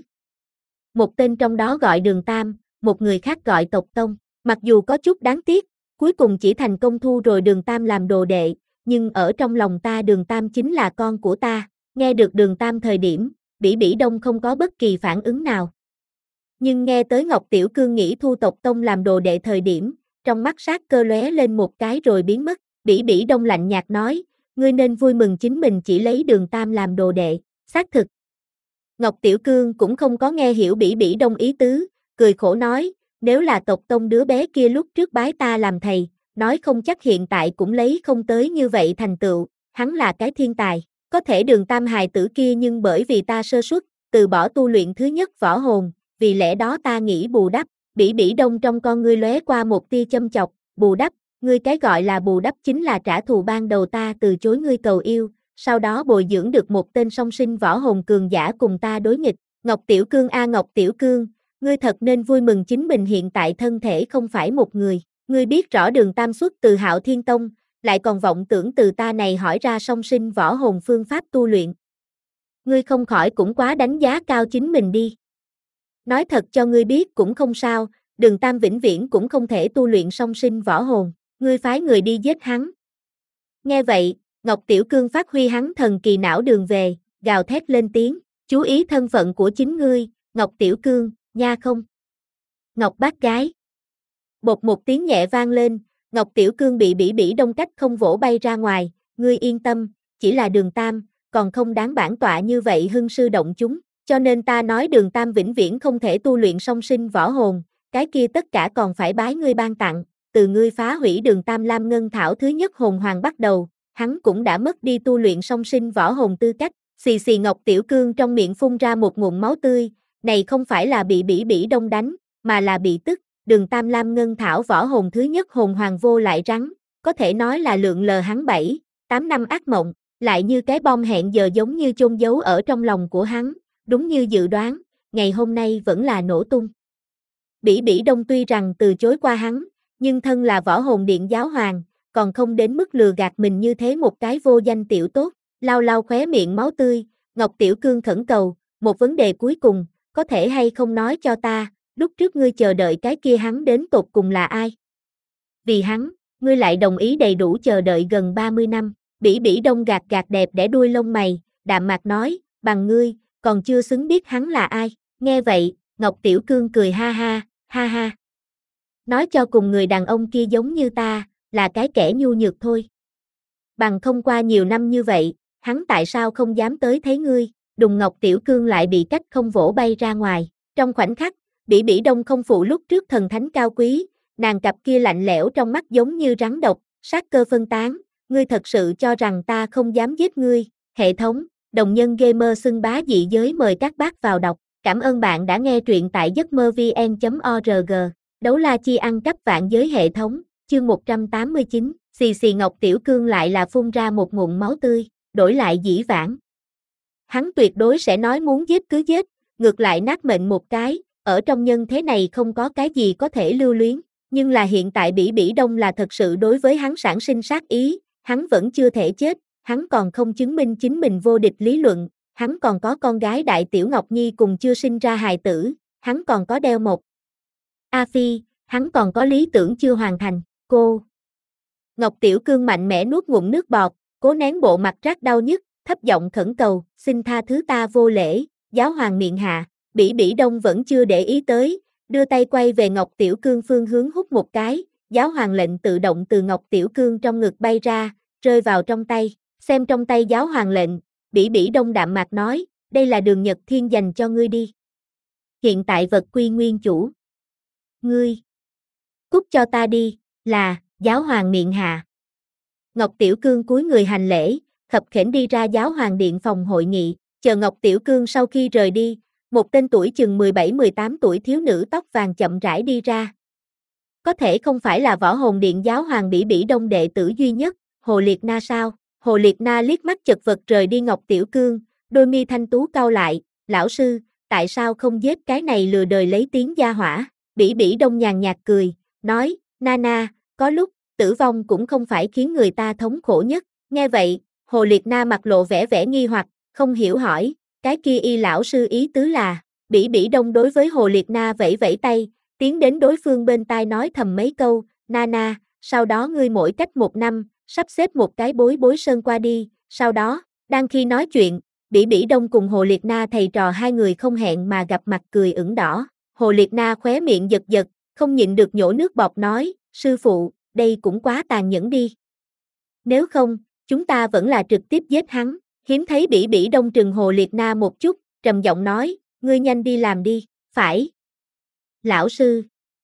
Một tên trong đó gọi Đường Tam, một người khác gọi Tộc Tông, mặc dù có chút đáng tiếc, cuối cùng chỉ thành công thu rồi Đường Tam làm đồ đệ, nhưng ở trong lòng ta Đường Tam chính là con của ta, nghe được Đường Tam thời điểm, Bỉ Bỉ Đông không có bất kỳ phản ứng nào. Nhưng nghe tới Ngọc Tiểu Cương nghĩ thu Tộc Tông làm đồ đệ thời điểm, trong mắt sát cơ lóe lên một cái rồi biến mất, Bỉ Bỉ Đông lạnh nhạt nói, ngươi nên vui mừng chính mình chỉ lấy Đường Tam làm đồ đệ, xác thực. Ngọc Tiểu Cương cũng không có nghe hiểu Bỉ Bỉ Đông ý tứ, cười khổ nói, nếu là Tộc Tông đứa bé kia lúc trước bái ta làm thầy, nói không chắc hiện tại cũng lấy không tới như vậy thành tựu, hắn là cái thiên tài, có thể Đường Tam hài tử kia nhưng bởi vì ta sơ suất, từ bỏ tu luyện thứ nhất võ hồn, vì lẽ đó ta nghĩ bù đắp, Bỉ Bỉ Đông trong con ngươi lóe qua một tia châm chọc, bù đắp, ngươi cái gọi là bù đắp chính là trả thù ban đầu ta từ chối ngươi cầu yêu, sau đó bồi dưỡng được một tên song sinh võ hồn cường giả cùng ta đối nghịch, Ngọc Tiểu Cương a Ngọc Tiểu Cương, ngươi thật nên vui mừng chính mình hiện tại thân thể không phải một người, Ngươi biết rõ Đường Tam xuất từ Hạo Thiên Tông, lại còn vọng tưởng từ ta này hỏi ra song sinh võ hồn phương pháp tu luyện. Ngươi không khỏi cũng quá đánh giá cao chính mình đi. Nói thật cho ngươi biết cũng không sao, Đường Tam vĩnh viễn cũng không thể tu luyện song sinh võ hồn, ngươi phái người đi giết hắn. Nghe vậy, Ngọc Tiểu Cương phát huy hắn thần kỳ não đường về, gào thét lên tiếng, chú ý thân phận của chính ngươi, Ngọc Tiểu Cương, nha không. Ngọc bác gái. Bột một tiếng nhẹ vang lên, Ngọc Tiểu Cương bị Bỉ Bỉ Đông cách không vỗ bay ra ngoài, ngươi yên tâm, chỉ là Đường Tam, còn không đáng bản tọa như vậy hưng sư động chúng, cho nên ta nói Đường Tam vĩnh viễn không thể tu luyện song sinh võ hồn, cái kia tất cả còn phải bái ngươi ban tặng, từ ngươi phá hủy Đường Tam Lam Ngân Thảo thứ nhất hồn hoàng bắt đầu, hắn cũng đã mất đi tu luyện song sinh võ hồn tư cách, xì xì Ngọc Tiểu Cương trong miệng phun ra một ngụm máu tươi, này không phải là bị Bỉ Bỉ Đông đánh, mà là bị tức, Đường Tam Lam Ngân Thảo võ hồn thứ nhất hồn hoàng vô lại rắn, có thể nói là lượng lờ hắn bảy, tám năm ác mộng, lại như cái bom hẹn giờ giống như chôn giấu ở trong lòng của hắn, đúng như dự đoán, ngày hôm nay vẫn là nổ tung. Bỉ Bỉ Đông tuy rằng từ chối qua hắn, nhưng thân là võ hồn điện giáo hoàng, còn không đến mức lừa gạt mình như thế một cái vô danh tiểu tốt, lau lau khóe miệng máu tươi, Ngọc Tiểu Cương khẩn cầu, một vấn đề cuối cùng, có thể hay không nói cho ta, lúc trước ngươi chờ đợi cái kia hắn đến tột cùng là ai? Vì hắn, ngươi lại đồng ý đầy đủ chờ đợi gần ba mươi năm, Bỉ Bỉ Đông gạt gạt đẹp để đuôi lông mày, đạm mạc nói, bằng ngươi, còn chưa xứng biết hắn là ai, nghe vậy, Ngọc Tiểu Cương cười ha ha, ha ha. Nói cho cùng người đàn ông kia giống như ta, là cái kẻ nhu nhược thôi. Bằng không qua nhiều năm như vậy, hắn tại sao không dám tới thấy ngươi, đùng Ngọc Tiểu Cương lại bị cách không vỗ bay ra ngoài, trong khoảnh khắc, Bỉ Bỉ Đông không phụ lúc trước thần thánh cao quý, nàng cặp kia lạnh lẽo trong mắt giống như rắn độc, sát cơ phân tán, ngươi thật sự cho rằng ta không dám giết ngươi, hệ thống, đồng nhân gamer xưng bá dị giới mời các bác vào đọc, cảm ơn bạn đã nghe truyện tại giấc mơ vn chấm org, đấu la chi ăn cắp vạn giới hệ thống, chương một trăm tám mươi chín, xì xì Ngọc Tiểu Cương lại là phun ra một ngụm máu tươi, đổi lại dĩ vãng. Hắn tuyệt đối sẽ nói muốn giết cứ giết, ngược lại nát mệnh một cái, ở trong nhân thế này không có cái gì có thể lưu luyến, nhưng là hiện tại Bỉ Bỉ Đông là thật sự đối với hắn sản sinh sát ý, hắn vẫn chưa thể chết, hắn còn không chứng minh chính mình vô địch lý luận, hắn còn có con gái Đại Tiểu Ngọc Nhi cùng chưa sinh ra hài tử, hắn còn có đeo một A Phi, hắn còn có lý tưởng chưa hoàn thành, cô. Ngọc Tiểu Cương mạnh mẽ nuốt ngụm nước bọt, cố nén bộ mặt rát đau nhức, thấp giọng khẩn cầu, xin tha thứ ta vô lễ, giáo hoàng miệng hạ, Bỉ Bỉ Đông vẫn chưa để ý tới, đưa tay quay về Ngọc Tiểu Cương phương hướng hút một cái, giáo hoàng lệnh tự động từ Ngọc Tiểu Cương trong ngực bay ra, rơi vào trong tay, xem trong tay giáo hoàng lệnh, Bỉ Bỉ Đông đạm mạc nói, đây là Đường Nhật Thiên dành cho ngươi đi. Hiện tại vật quy nguyên chủ. Ngươi, cút cho ta đi, là, giáo hoàng miệng hạ. Ngọc Tiểu Cương cúi người hành lễ, khập khểnh đi ra giáo hoàng điện phòng hội nghị, chờ Ngọc Tiểu Cương sau khi rời đi, một tên tuổi chừng mười bảy mười tám tuổi thiếu nữ tóc vàng chậm rãi đi ra. Có thể không phải là võ hồn điện giáo hoàng Bỉ Bỉ Đông đệ tử duy nhất, Hồ Liệt Na sao? Hồ Liệt Na liếc mắt chật vật rời đi Ngọc Tiểu Cương, đôi mi thanh tú cau lại, lão sư, tại sao không giết cái này lừa đời lấy tiếng gia hỏa? Bỉ Bỉ Đông nhàn nhạt cười, nói, Nana, có lúc, tử vong cũng không phải khiến người ta thống khổ nhất. Nghe vậy, Hồ Liệt Na mặt lộ vẻ vẻ nghi hoặc, không hiểu hỏi, cái kia y lão sư ý tứ là, Bỉ Bỉ Đông đối với Hồ Liệt Na vẫy vẫy tay, tiến đến đối phương bên tai nói thầm mấy câu, Nana, sau đó ngươi mỗi cách một năm, sắp xếp một cái bối bối sơn qua đi, sau đó, đang khi nói chuyện, Bỉ Bỉ Đông cùng Hồ Liệt Na thầy trò hai người không hẹn mà gặp mặt cười ửng đỏ, Hồ Liệt Na khóe miệng giật giật, không nhịn được nhổ nước bọt nói, sư phụ, đây cũng quá tàn nhẫn đi. Nếu không, chúng ta vẫn là trực tiếp giết hắn, hiếm thấy Bỉ Bỉ Đông trừng Hồ Liệt Na một chút, trầm giọng nói, ngươi nhanh đi làm đi, phải. Lão sư.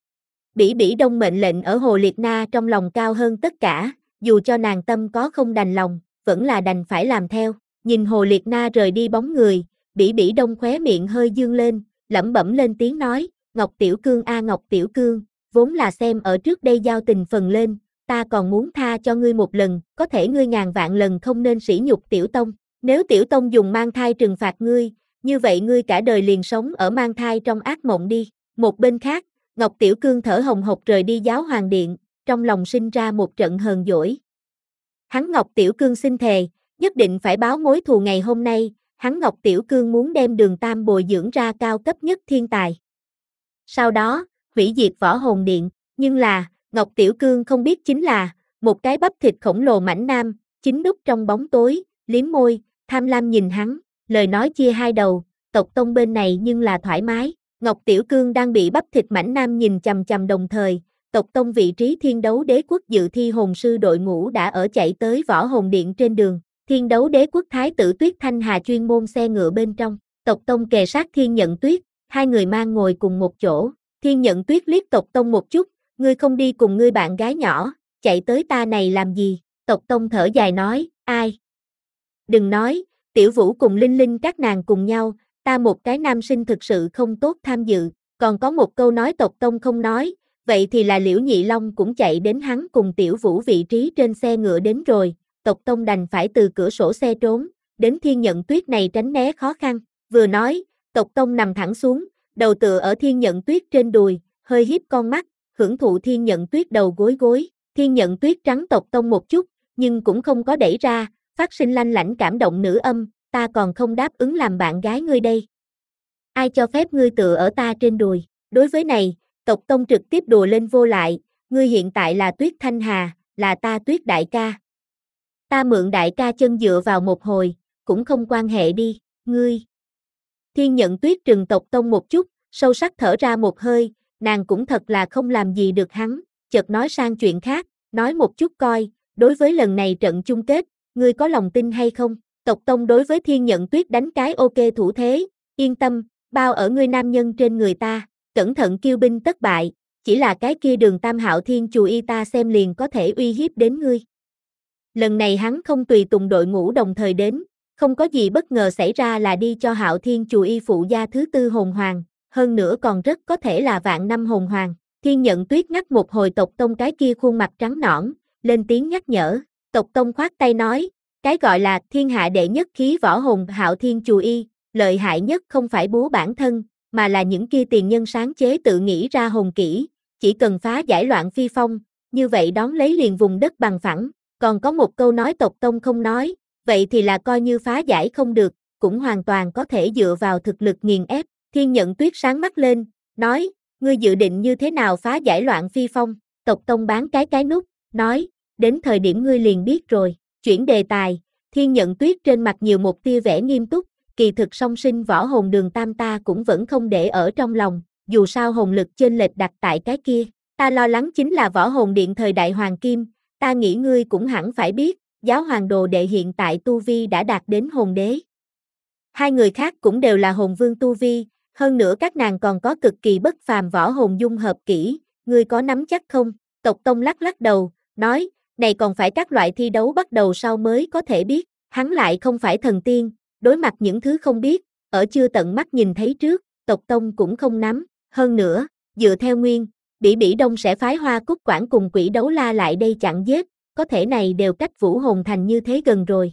Bỉ Bỉ Đông mệnh lệnh ở Hồ Liệt Na trong lòng cao hơn tất cả, dù cho nàng tâm có không đành lòng, vẫn là đành phải làm theo. Nhìn Hồ Liệt Na rời đi bóng người, Bỉ Bỉ Đông khóe miệng hơi dương lên, lẩm bẩm lên tiếng nói, Ngọc Tiểu Cương a Ngọc Tiểu Cương, vốn là xem ở trước đây giao tình phần lên, ta còn muốn tha cho ngươi một lần, có thể ngươi ngàn vạn lần không nên sỉ nhục Tiểu Tông. Nếu Tiểu Tông dùng mang thai trừng phạt ngươi, như vậy ngươi cả đời liền sống ở mang thai trong ác mộng đi. Một bên khác, Ngọc Tiểu Cương thở hồng hộc rời đi giáo hoàng điện, trong lòng sinh ra một trận hờn dỗi. Hắn Ngọc Tiểu Cương xin thề, nhất định phải báo mối thù ngày hôm nay, hắn Ngọc Tiểu Cương muốn đem Đường Tam bồi dưỡng ra cao cấp nhất thiên tài. Sau đó, hủy diệt Võ Hồn Điện, nhưng là, Ngọc Tiểu Cương không biết chính là, một cái bắp thịt khổng lồ mảnh nam, chính núp trong bóng tối, liếm môi, tham lam nhìn hắn, lời nói chia hai đầu, tộc tông bên này nhưng là thoải mái. Ngọc Tiểu Cương đang bị bắp thịt mảnh nam nhìn chằm chằm đồng thời, tộc tông vị trí Thiên Đấu Đế Quốc dự thi hồn sư đội ngũ đã ở chạy tới Võ Hồn Điện trên đường. Thiên Đấu Đế Quốc Thái tử Tuyết Thanh Hà chuyên môn xe ngựa bên trong, tộc tông kề sát Thiên Nhận Tuyết, hai người mang ngồi cùng một chỗ. Thiên Nhận Tuyết liếc tộc tông một chút, ngươi không đi cùng ngươi bạn gái nhỏ, chạy tới ta này làm gì? Tộc tông thở dài nói, ai? Đừng nói, Tiểu Vũ cùng Linh Linh các nàng cùng nhau, ta một cái nam sinh thực sự không tốt tham dự, còn có một câu nói tộc tông không nói, vậy thì là Liễu Nhị Long cũng chạy đến hắn cùng Tiểu Vũ vị trí trên xe ngựa đến rồi, tộc tông đành phải từ cửa sổ xe trốn, đến Thiên Nhận Tuyết này tránh né khó khăn, vừa nói, tộc tông nằm thẳng xuống, đầu tựa ở Thiên Nhận Tuyết trên đùi, hơi híp con mắt, hưởng thụ Thiên Nhận Tuyết đầu gối gối, Thiên Nhận Tuyết trắng tộc tông một chút, nhưng cũng không có đẩy ra, phát sinh lanh lảnh cảm động nữ âm, ta còn không đáp ứng làm bạn gái ngươi đây. Ai cho phép ngươi tựa ở ta trên đùi, đối với này, tộc tông trực tiếp đùa lên vô lại, ngươi hiện tại là Tuyết Thanh Hà, là ta Tuyết đại ca. Ta mượn đại ca chân dựa vào một hồi, cũng không quan hệ đi, ngươi. Thiên Nhận Tuyết trừng tộc tông một chút, sâu sắc thở ra một hơi, nàng cũng thật là không làm gì được hắn, chợt nói sang chuyện khác, nói một chút coi, đối với lần này trận chung kết, ngươi có lòng tin hay không? Tộc tông đối với Thiên Nhận Tuyết đánh cái ok thủ thế, yên tâm, bao ở ngươi nam nhân trên người ta, cẩn thận kiêu binh tất bại, chỉ là cái kia Đường Tam Hạo Thiên Chù Y ta xem liền có thể uy hiếp đến ngươi. Lần này hắn không tùy tùng đội ngũ đồng thời đến, không có gì bất ngờ xảy ra là đi cho Hạo Thiên Chù Y phụ gia thứ tư hồn hoàng, hơn nữa còn rất có thể là vạn năm hồn hoàng. Thiên Nhận Tuyết ngắt một hồi tộc tông cái kia khuôn mặt trắng nõn, lên tiếng nhắc nhở, tộc tông khoát tay nói, cái gọi là thiên hạ đệ nhất khí võ hồn Hạo Thiên Chù Y, lợi hại nhất không phải búa bản thân, mà là những kia tiền nhân sáng chế tự nghĩ ra hồn kỹ, chỉ cần phá giải loạn phi phong, như vậy đón lấy liền vùng đất bằng phẳng. Còn có một câu nói tộc tông không nói, vậy thì là coi như phá giải không được, cũng hoàn toàn có thể dựa vào thực lực nghiền ép. Thiên Nhận Tuyết sáng mắt lên, nói, ngươi dự định như thế nào phá giải loạn phi phong? Tộc tông bán cái cái nút, nói, đến thời điểm ngươi liền biết rồi. Chuyển đề tài, Thiên Nhận Tuyết trên mặt nhiều một tia vẻ nghiêm túc, kỳ thực song sinh võ hồn Đường Tam ta cũng vẫn không để ở trong lòng, dù sao hồn lực chênh lệch đặt tại cái kia. Ta lo lắng chính là võ hồn điện thời đại hoàng kim, ta nghĩ ngươi cũng hẳn phải biết, giáo hoàng đồ đệ hiện tại tu vi đã đạt đến hồn đế. Hai người khác cũng đều là hồn vương tu vi, hơn nữa các nàng còn có cực kỳ bất phàm võ hồn dung hợp kỹ, ngươi có nắm chắc không? Tộc tông lắc lắc đầu, nói, này còn phải các loại thi đấu bắt đầu sau mới có thể biết, hắn lại không phải thần tiên, đối mặt những thứ không biết, ở chưa tận mắt nhìn thấy trước, tộc tông cũng không nắm, hơn nữa, dựa theo nguyên, Bỉ Bỉ Đông sẽ phái Hoa Cúc Quản cùng Quỷ Đấu La lại đây chặn giết, có thể này đều cách Vũ Hồn Thành như thế gần rồi.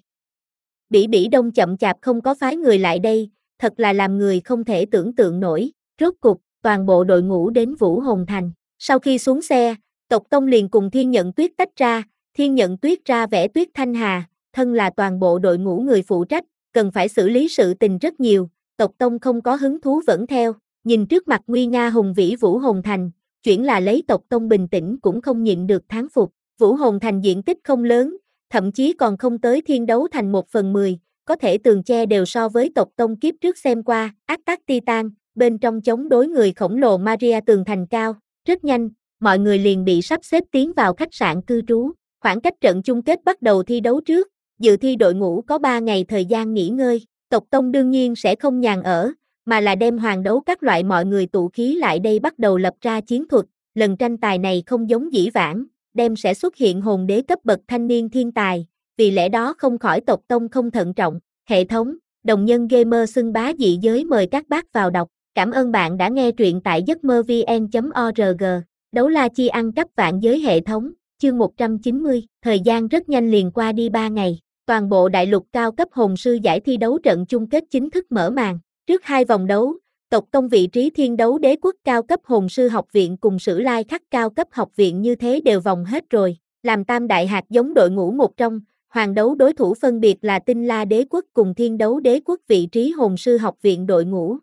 Bỉ Bỉ Đông chậm chạp không có phái người lại đây, thật là làm người không thể tưởng tượng nổi, rốt cục, toàn bộ đội ngũ đến Vũ Hồn Thành. Sau khi xuống xe, tộc tông liền cùng Thiên Nhận Tuyết tách ra, Thiên Nhận Tuyết ra vẽ Tuyết Thanh Hà, thân là toàn bộ đội ngũ người phụ trách, cần phải xử lý sự tình rất nhiều, tộc tông không có hứng thú vẫn theo, nhìn trước mặt nguy nga hùng vĩ Vũ Hồn Thành, chuyển là lấy tộc tông bình tĩnh cũng không nhịn được thán phục, Vũ Hồn Thành diện tích không lớn, thậm chí còn không tới Thiên Đấu Thành một phần mười, có thể tường che đều so với tộc tông kiếp trước xem qua, ác tác Titan, bên trong chống đối người khổng lồ Maria tường thành cao, rất nhanh, mọi người liền bị sắp xếp tiến vào khách sạn cư trú, khoảng cách trận chung kết bắt đầu thi đấu trước, dự thi đội ngũ có ba ngày thời gian nghỉ ngơi, tộc tông đương nhiên sẽ không nhàn ở, mà là đem hoàng đấu các loại mọi người tụ khí lại đây bắt đầu lập ra chiến thuật, lần tranh tài này không giống dĩ vãng, đem sẽ xuất hiện hồn đế cấp bậc thanh niên thiên tài, vì lẽ đó không khỏi tộc tông không thận trọng, hệ thống, đồng nhân gamer xưng bá dị giới mời các bác vào đọc, cảm ơn bạn đã nghe truyện tại giấc mơ vn chấm org, đấu la chi ăn cắp vạn giới hệ thống, chương một trăm chín mươi, thời gian rất nhanh liền qua đi ba ngày, toàn bộ đại lục cao cấp hồn sư giải thi đấu trận chung kết chính thức mở màn. Trước hai vòng đấu, Tộc Tông vị trí Thiên Đấu Đế Quốc cao cấp hồn sư học viện cùng Sử Lai Khắc cao cấp học viện như thế đều vòng hết rồi, làm tam đại hạt giống đội ngũ một trong, hoàng đấu đối thủ phân biệt là Tinh La Đế Quốc cùng Thiên Đấu Đế Quốc vị trí hồn sư học viện đội ngũ.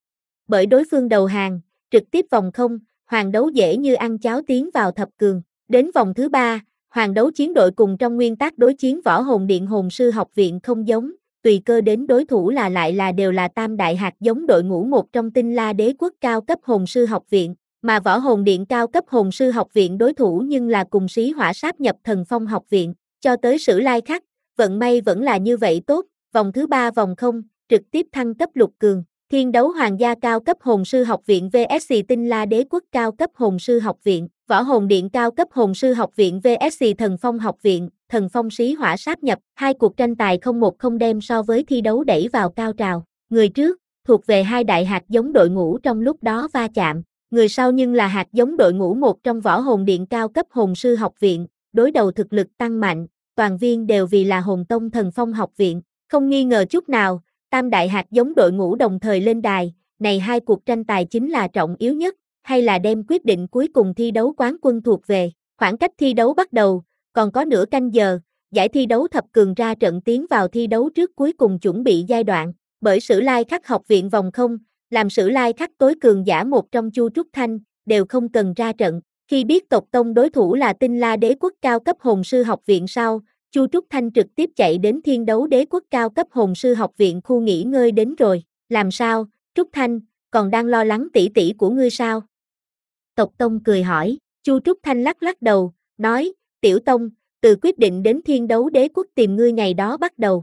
Bởi đối phương đầu hàng, trực tiếp vòng không, hoàng đấu dễ như ăn cháo tiến vào thập cường. Đến vòng thứ ba, hoàng đấu chiến đội cùng trong nguyên tắc đối chiến Võ Hồn Điện hồn sư học viện không giống, tùy cơ đến đối thủ là lại là đều là tam đại hạt giống đội ngũ một trong Tinh La Đế Quốc cao cấp hồn sư học viện, mà Võ Hồn Điện cao cấp hồn sư học viện đối thủ nhưng là cùng Xí Hỏa Sáp nhập Thần Phong học viện, cho tới Sử Lai Khắc, vận may vẫn là như vậy tốt, vòng thứ ba vòng không, trực tiếp thăng cấp lục cường. Thiên Đấu Hoàng gia cao cấp hồn sư học viện vs Tinh La Đế Quốc cao cấp hồn sư học viện, Võ Hồn Điện cao cấp hồn sư học viện vs Thần Phong học viện, Thần Phong Xí Hỏa Sáp nhập, hai cuộc tranh tài không một không đem so với thi đấu đẩy vào cao trào. Người trước, thuộc về hai đại hạt giống đội ngũ trong lúc đó va chạm, người sau nhưng là hạt giống đội ngũ một trong Võ Hồn Điện cao cấp hồn sư học viện, đối đầu thực lực tăng mạnh, toàn viên đều vì là Hồn Tông Thần Phong học viện, không nghi ngờ chút nào. Tam đại hạt giống đội ngũ đồng thời lên đài, này hai cuộc tranh tài chính là trọng yếu nhất, hay là đem quyết định cuối cùng thi đấu quán quân thuộc về. Khoảng cách thi đấu bắt đầu, còn có nửa canh giờ, giải thi đấu thập cường ra trận tiến vào thi đấu trước cuối cùng chuẩn bị giai đoạn, bởi Sử Lai Khắc học viện vòng không, làm Sử Lai Khắc tối cường giả một trong Chu Trúc Thanh, đều không cần ra trận. Khi biết Tộc Tông đối thủ là Tinh La Đế Quốc cao cấp hồn sư học viện sau, Chu Trúc Thanh trực tiếp chạy đến Thiên Đấu Đế Quốc cao cấp hồn sư học viện khu nghỉ ngơi đến rồi. Làm sao, Trúc Thanh, còn đang lo lắng tỷ tỷ của ngươi sao? Tộc Tông cười hỏi, Chu Trúc Thanh lắc lắc đầu, nói, Tiểu Tông, từ quyết định đến Thiên Đấu Đế Quốc tìm ngươi ngày đó bắt đầu.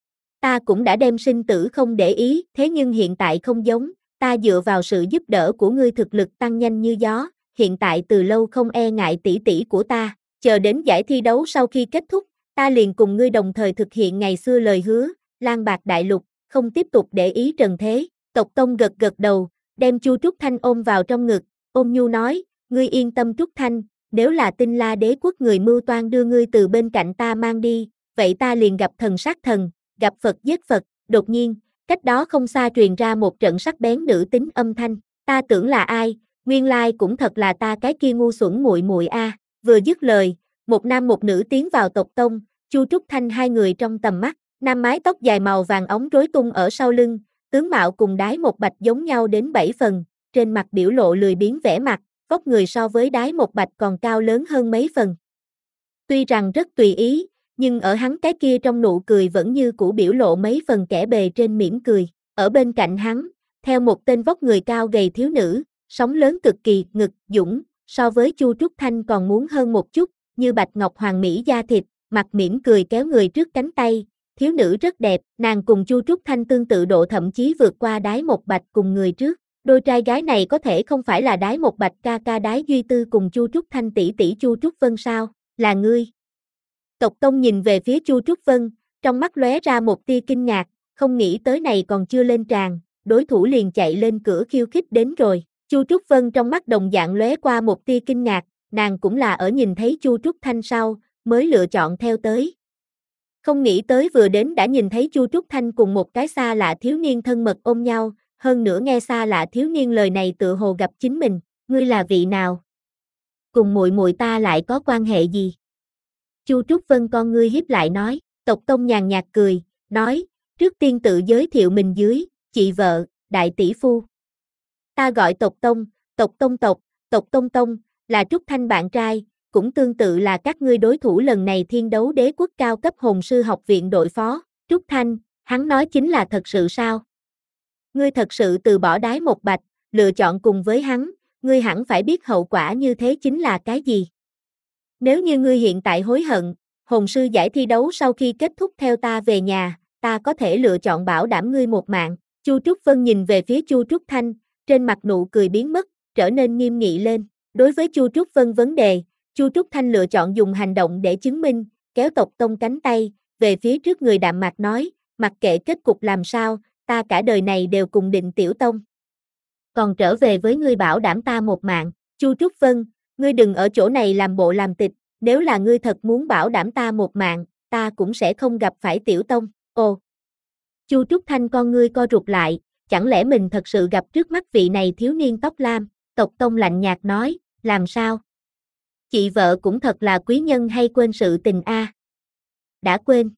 Ta cũng đã đem sinh tử không để ý, thế nhưng hiện tại không giống, ta dựa vào sự giúp đỡ của ngươi thực lực tăng nhanh như gió, hiện tại từ lâu không e ngại tỷ tỷ của ta, chờ đến giải thi đấu sau khi kết thúc, ta liền cùng ngươi đồng thời thực hiện ngày xưa lời hứa, Lan Bạc Đại Lục, không tiếp tục để ý trần thế. Tộc Tông gật gật đầu, đem Chu Trúc Thanh ôm vào trong ngực, ôm nhu nói, ngươi yên tâm Trúc Thanh, nếu là Tinh La Đế Quốc người mưu toan đưa ngươi từ bên cạnh ta mang đi, vậy ta liền gặp thần sát thần, gặp Phật giết Phật. Đột nhiên, cách đó không xa truyền ra một trận sắc bén nữ tính âm thanh, ta tưởng là ai, nguyên lai cũng thật là ta cái kia ngu xuẩn muội muội a. Vừa dứt lời, một nam một nữ tiến vào Tộc Tông, Chu Trúc Thanh hai người trong tầm mắt, nam mái tóc dài màu vàng óng rối tung ở sau lưng, tướng mạo cùng Đái Một Bạch giống nhau đến bảy phần, trên mặt biểu lộ lười biếng vẻ mặt, vóc người so với Đái Một Bạch còn cao lớn hơn mấy phần. Tuy rằng rất tùy ý, nhưng ở hắn cái kia trong nụ cười vẫn như cũ biểu lộ mấy phần kẻ bề trên mỉm cười. Ở bên cạnh hắn, theo một tên vóc người cao gầy thiếu nữ, sóng lớn cực kỳ, ngực, dũng, so với Chu Trúc Thanh còn muốn hơn một chút, như bạch ngọc hoàng mỹ da thịt, mặt mỉm cười kéo người trước cánh tay, thiếu nữ rất đẹp, nàng cùng Chu Trúc Thanh tương tự độ thậm chí vượt qua Đái Một Bạch cùng người trước. Đôi trai gái này có thể không phải là Đái Một Bạch ca ca Đái Duy Tư cùng Chu Trúc Thanh tỷ tỷ Chu Trúc Vân sao? Là ngươi. Tộc Tông nhìn về phía Chu Trúc Vân, trong mắt lóe ra một tia kinh ngạc, không nghĩ tới này còn chưa lên tràng, đối thủ liền chạy lên cửa khiêu khích đến rồi. Chu Trúc Vân trong mắt đồng dạng lóe qua một tia kinh ngạc, nàng cũng là ở nhìn thấy Chu Trúc Thanh sau, mới lựa chọn theo tới. Không nghĩ tới vừa đến đã nhìn thấy Chu Trúc Thanh cùng một cái xa lạ thiếu niên thân mật ôm nhau, hơn nữa nghe xa lạ thiếu niên lời này tựa hồ gặp chính mình, ngươi là vị nào? Cùng muội muội ta lại có quan hệ gì? Chu Trúc Vân con ngươi hiếp lại nói, Tộc Tông nhàn nhạt cười, nói, trước tiên tự giới thiệu mình dưới, chị vợ, đại tỷ phu. Ta gọi Tộc Tông, Tộc Tông tộc, Tộc Tông Tông, là Trúc Thanh bạn trai, cũng tương tự là các ngươi đối thủ lần này Thiên Đấu Đế Quốc cao cấp hồn sư học viện đội phó. Trúc Thanh, hắn nói chính là thật sự sao? Ngươi thật sự từ bỏ Đái Một Bạch, lựa chọn cùng với hắn, ngươi hẳn phải biết hậu quả như thế chính là cái gì. Nếu như ngươi hiện tại hối hận, hồn sư giải thi đấu sau khi kết thúc theo ta về nhà, ta có thể lựa chọn bảo đảm ngươi một mạng. Chu Trúc Vân nhìn về phía Chu Trúc Thanh, trên mặt nụ cười biến mất, trở nên nghiêm nghị lên. Đối với Chu Trúc Vân vấn đề, Chu Trúc Thanh lựa chọn dùng hành động để chứng minh, kéo Tộc Tông cánh tay, về phía trước người đạm mạc nói, mặc kệ kết cục làm sao, ta cả đời này đều cùng Định Tiểu Tông. Còn trở về với ngươi bảo đảm ta một mạng. Chu Trúc Vân, ngươi đừng ở chỗ này làm bộ làm tịch, nếu là ngươi thật muốn bảo đảm ta một mạng, ta cũng sẽ không gặp phải Tiểu Tông. Ồ. Chu Trúc Thanh con ngươi co rụt lại, chẳng lẽ mình thật sự gặp trước mắt vị này thiếu niên tóc lam? Tộc Tông lạnh nhạt nói, làm sao? Chị vợ cũng thật là quý nhân hay quên sự tình a? À? Đã quên.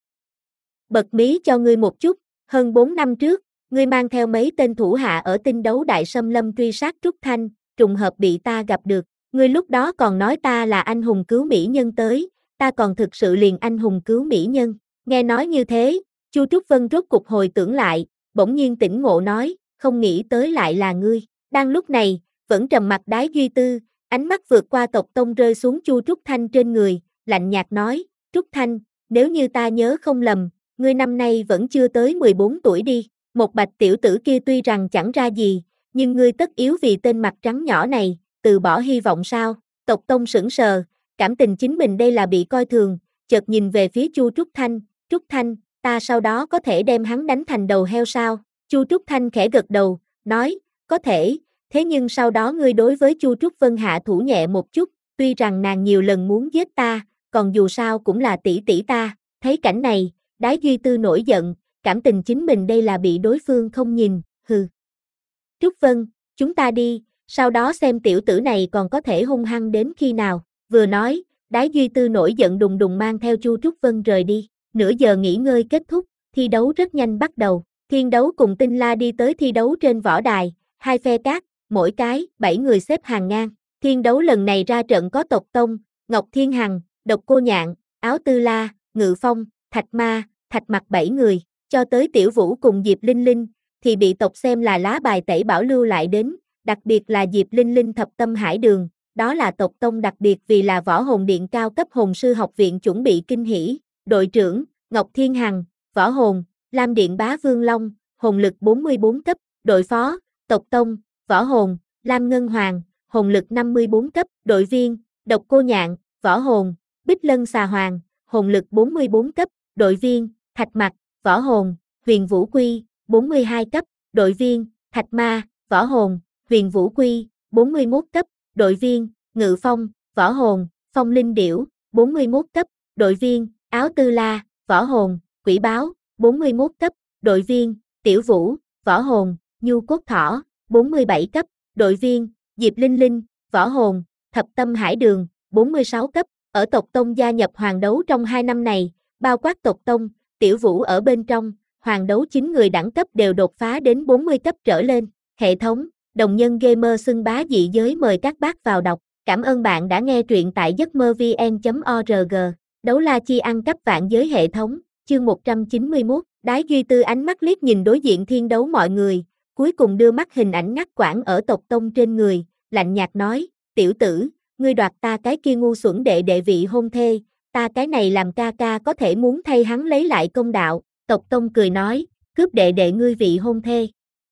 Bật mí cho ngươi một chút, hơn bốn năm trước, ngươi mang theo mấy tên thủ hạ ở tinh đấu đại xâm lâm truy sát Trúc Thanh, trùng hợp bị ta gặp được. Ngươi lúc đó còn nói ta là anh hùng cứu mỹ nhân tới, ta còn thực sự liền anh hùng cứu mỹ nhân. Nghe nói như thế, Chu Trúc Vân rốt cục hồi tưởng lại, bỗng nhiên tỉnh ngộ nói, không nghĩ tới lại là ngươi. Đang lúc này, vẫn trầm mặt Đái Duy Tư, ánh mắt vượt qua Tộc Tông rơi xuống Chu Trúc Thanh trên người, lạnh nhạt nói, Trúc Thanh, nếu như ta nhớ không lầm, ngươi năm nay vẫn chưa tới mười bốn tuổi đi. Một bạch tiểu tử kia tuy rằng chẳng ra gì, nhưng ngươi tất yếu vì tên mặt trắng nhỏ này, từ bỏ hy vọng sao? Tộc Tông sững sờ, cảm tình chính mình đây là bị coi thường, chợt nhìn về phía Chu Trúc Thanh, Trúc Thanh, ta sau đó có thể đem hắn đánh thành đầu heo sao? Chu Trúc Thanh khẽ gật đầu, nói, có thể, thế nhưng sau đó ngươi đối với Chu Trúc Vân hạ thủ nhẹ một chút, tuy rằng nàng nhiều lần muốn giết ta, còn dù sao cũng là tỷ tỷ ta. Thấy cảnh này, Đái Duy Tư nổi giận, cảm tình chính mình đây là bị đối phương không nhìn, hừ. Trúc Vân, chúng ta đi, sau đó xem tiểu tử này còn có thể hung hăng đến khi nào. Vừa nói, Đái Duy Tư nổi giận đùng đùng mang theo Chu Trúc Vân rời đi. Nửa giờ nghỉ ngơi kết thúc, thi đấu rất nhanh bắt đầu. Thiên Đấu cùng Tinh La đi tới thi đấu trên võ đài, hai phe cát, mỗi cái, bảy người xếp hàng ngang. Thiên Đấu lần này ra trận có Tộc Tông, Ngọc Thiên Hằng, Độc Cô Nhạn, Áo Tư La, Ngự Phong, Thạch Ma, Thạch Mặc bảy người, cho tới Tiểu Vũ cùng Diệp Linh Linh, thì bị tộc xem là lá bài tẩy bảo lưu lại đến, đặc biệt là Diệp Linh Linh thập tâm hải đường, đó là Tộc Tông đặc biệt vì là Võ Hồn Điện cao cấp hồn sư học viện chuẩn bị kinh hỉ. Đội trưởng, Ngọc Thiên Hằng, Võ Hồn, Lam Điện Bá Vương Long, hồn lực bốn mươi bốn cấp. Đội phó, Tộc Tông, Võ Hồn, Lam Ngân Hoàng, hồn lực năm mươi bốn cấp. Đội viên, Độc Cô Nhạn, Võ Hồn, Bích Lân Xà Hoàng, hồn lực bốn mươi bốn cấp. Đội viên, Thạch Mặc, Võ Hồn, Huyền Vũ Quy, bốn mươi hai cấp. Đội viên, Thạch Ma, Võ Hồn, Huyền Vũ Quy, bốn mươi mốt cấp. Đội viên, Ngự Phong, Võ Hồn, Phong Linh Điểu, bốn mươi mốt cấp. Đội viên, Áo Tư La, Võ Hồn, Quỷ Báo, bốn mươi mốt cấp. Đội viên, Tiểu Vũ, Võ Hồn, Nhu Cốt Thỏ, bốn mươi bảy cấp. Đội viên, Diệp Linh Linh, Võ Hồn, Thập Tâm Hải Đường, bốn mươi sáu cấp. Ở Tộc Tông gia nhập Hoàng Đấu trong hai năm này, bao quát Tộc Tông, Tiểu Vũ ở bên trong, Hoàng Đấu chín người đẳng cấp đều đột phá đến bốn mươi cấp trở lên. Hệ thống, đồng nhân gamer xưng bá dị giới mời các bác vào đọc. Cảm ơn bạn đã nghe truyện tại giấc mơ vn chấm org. Đấu la chi ăn cắp vạn giới hệ thống, chương một trăm chín mươi mốt. Đái Duy Tư ánh mắt liếc nhìn đối diện Thiên Đấu mọi người, cuối cùng đưa mắt hình ảnh ngắt quãng ở Tộc Tông trên người, lạnh nhạt nói, tiểu tử, ngươi đoạt ta cái kia ngu xuẩn đệ đệ vị hôn thê, ta cái này làm ca ca có thể muốn thay hắn lấy lại công đạo. Tộc Tông cười nói, cướp đệ đệ ngươi vị hôn thê.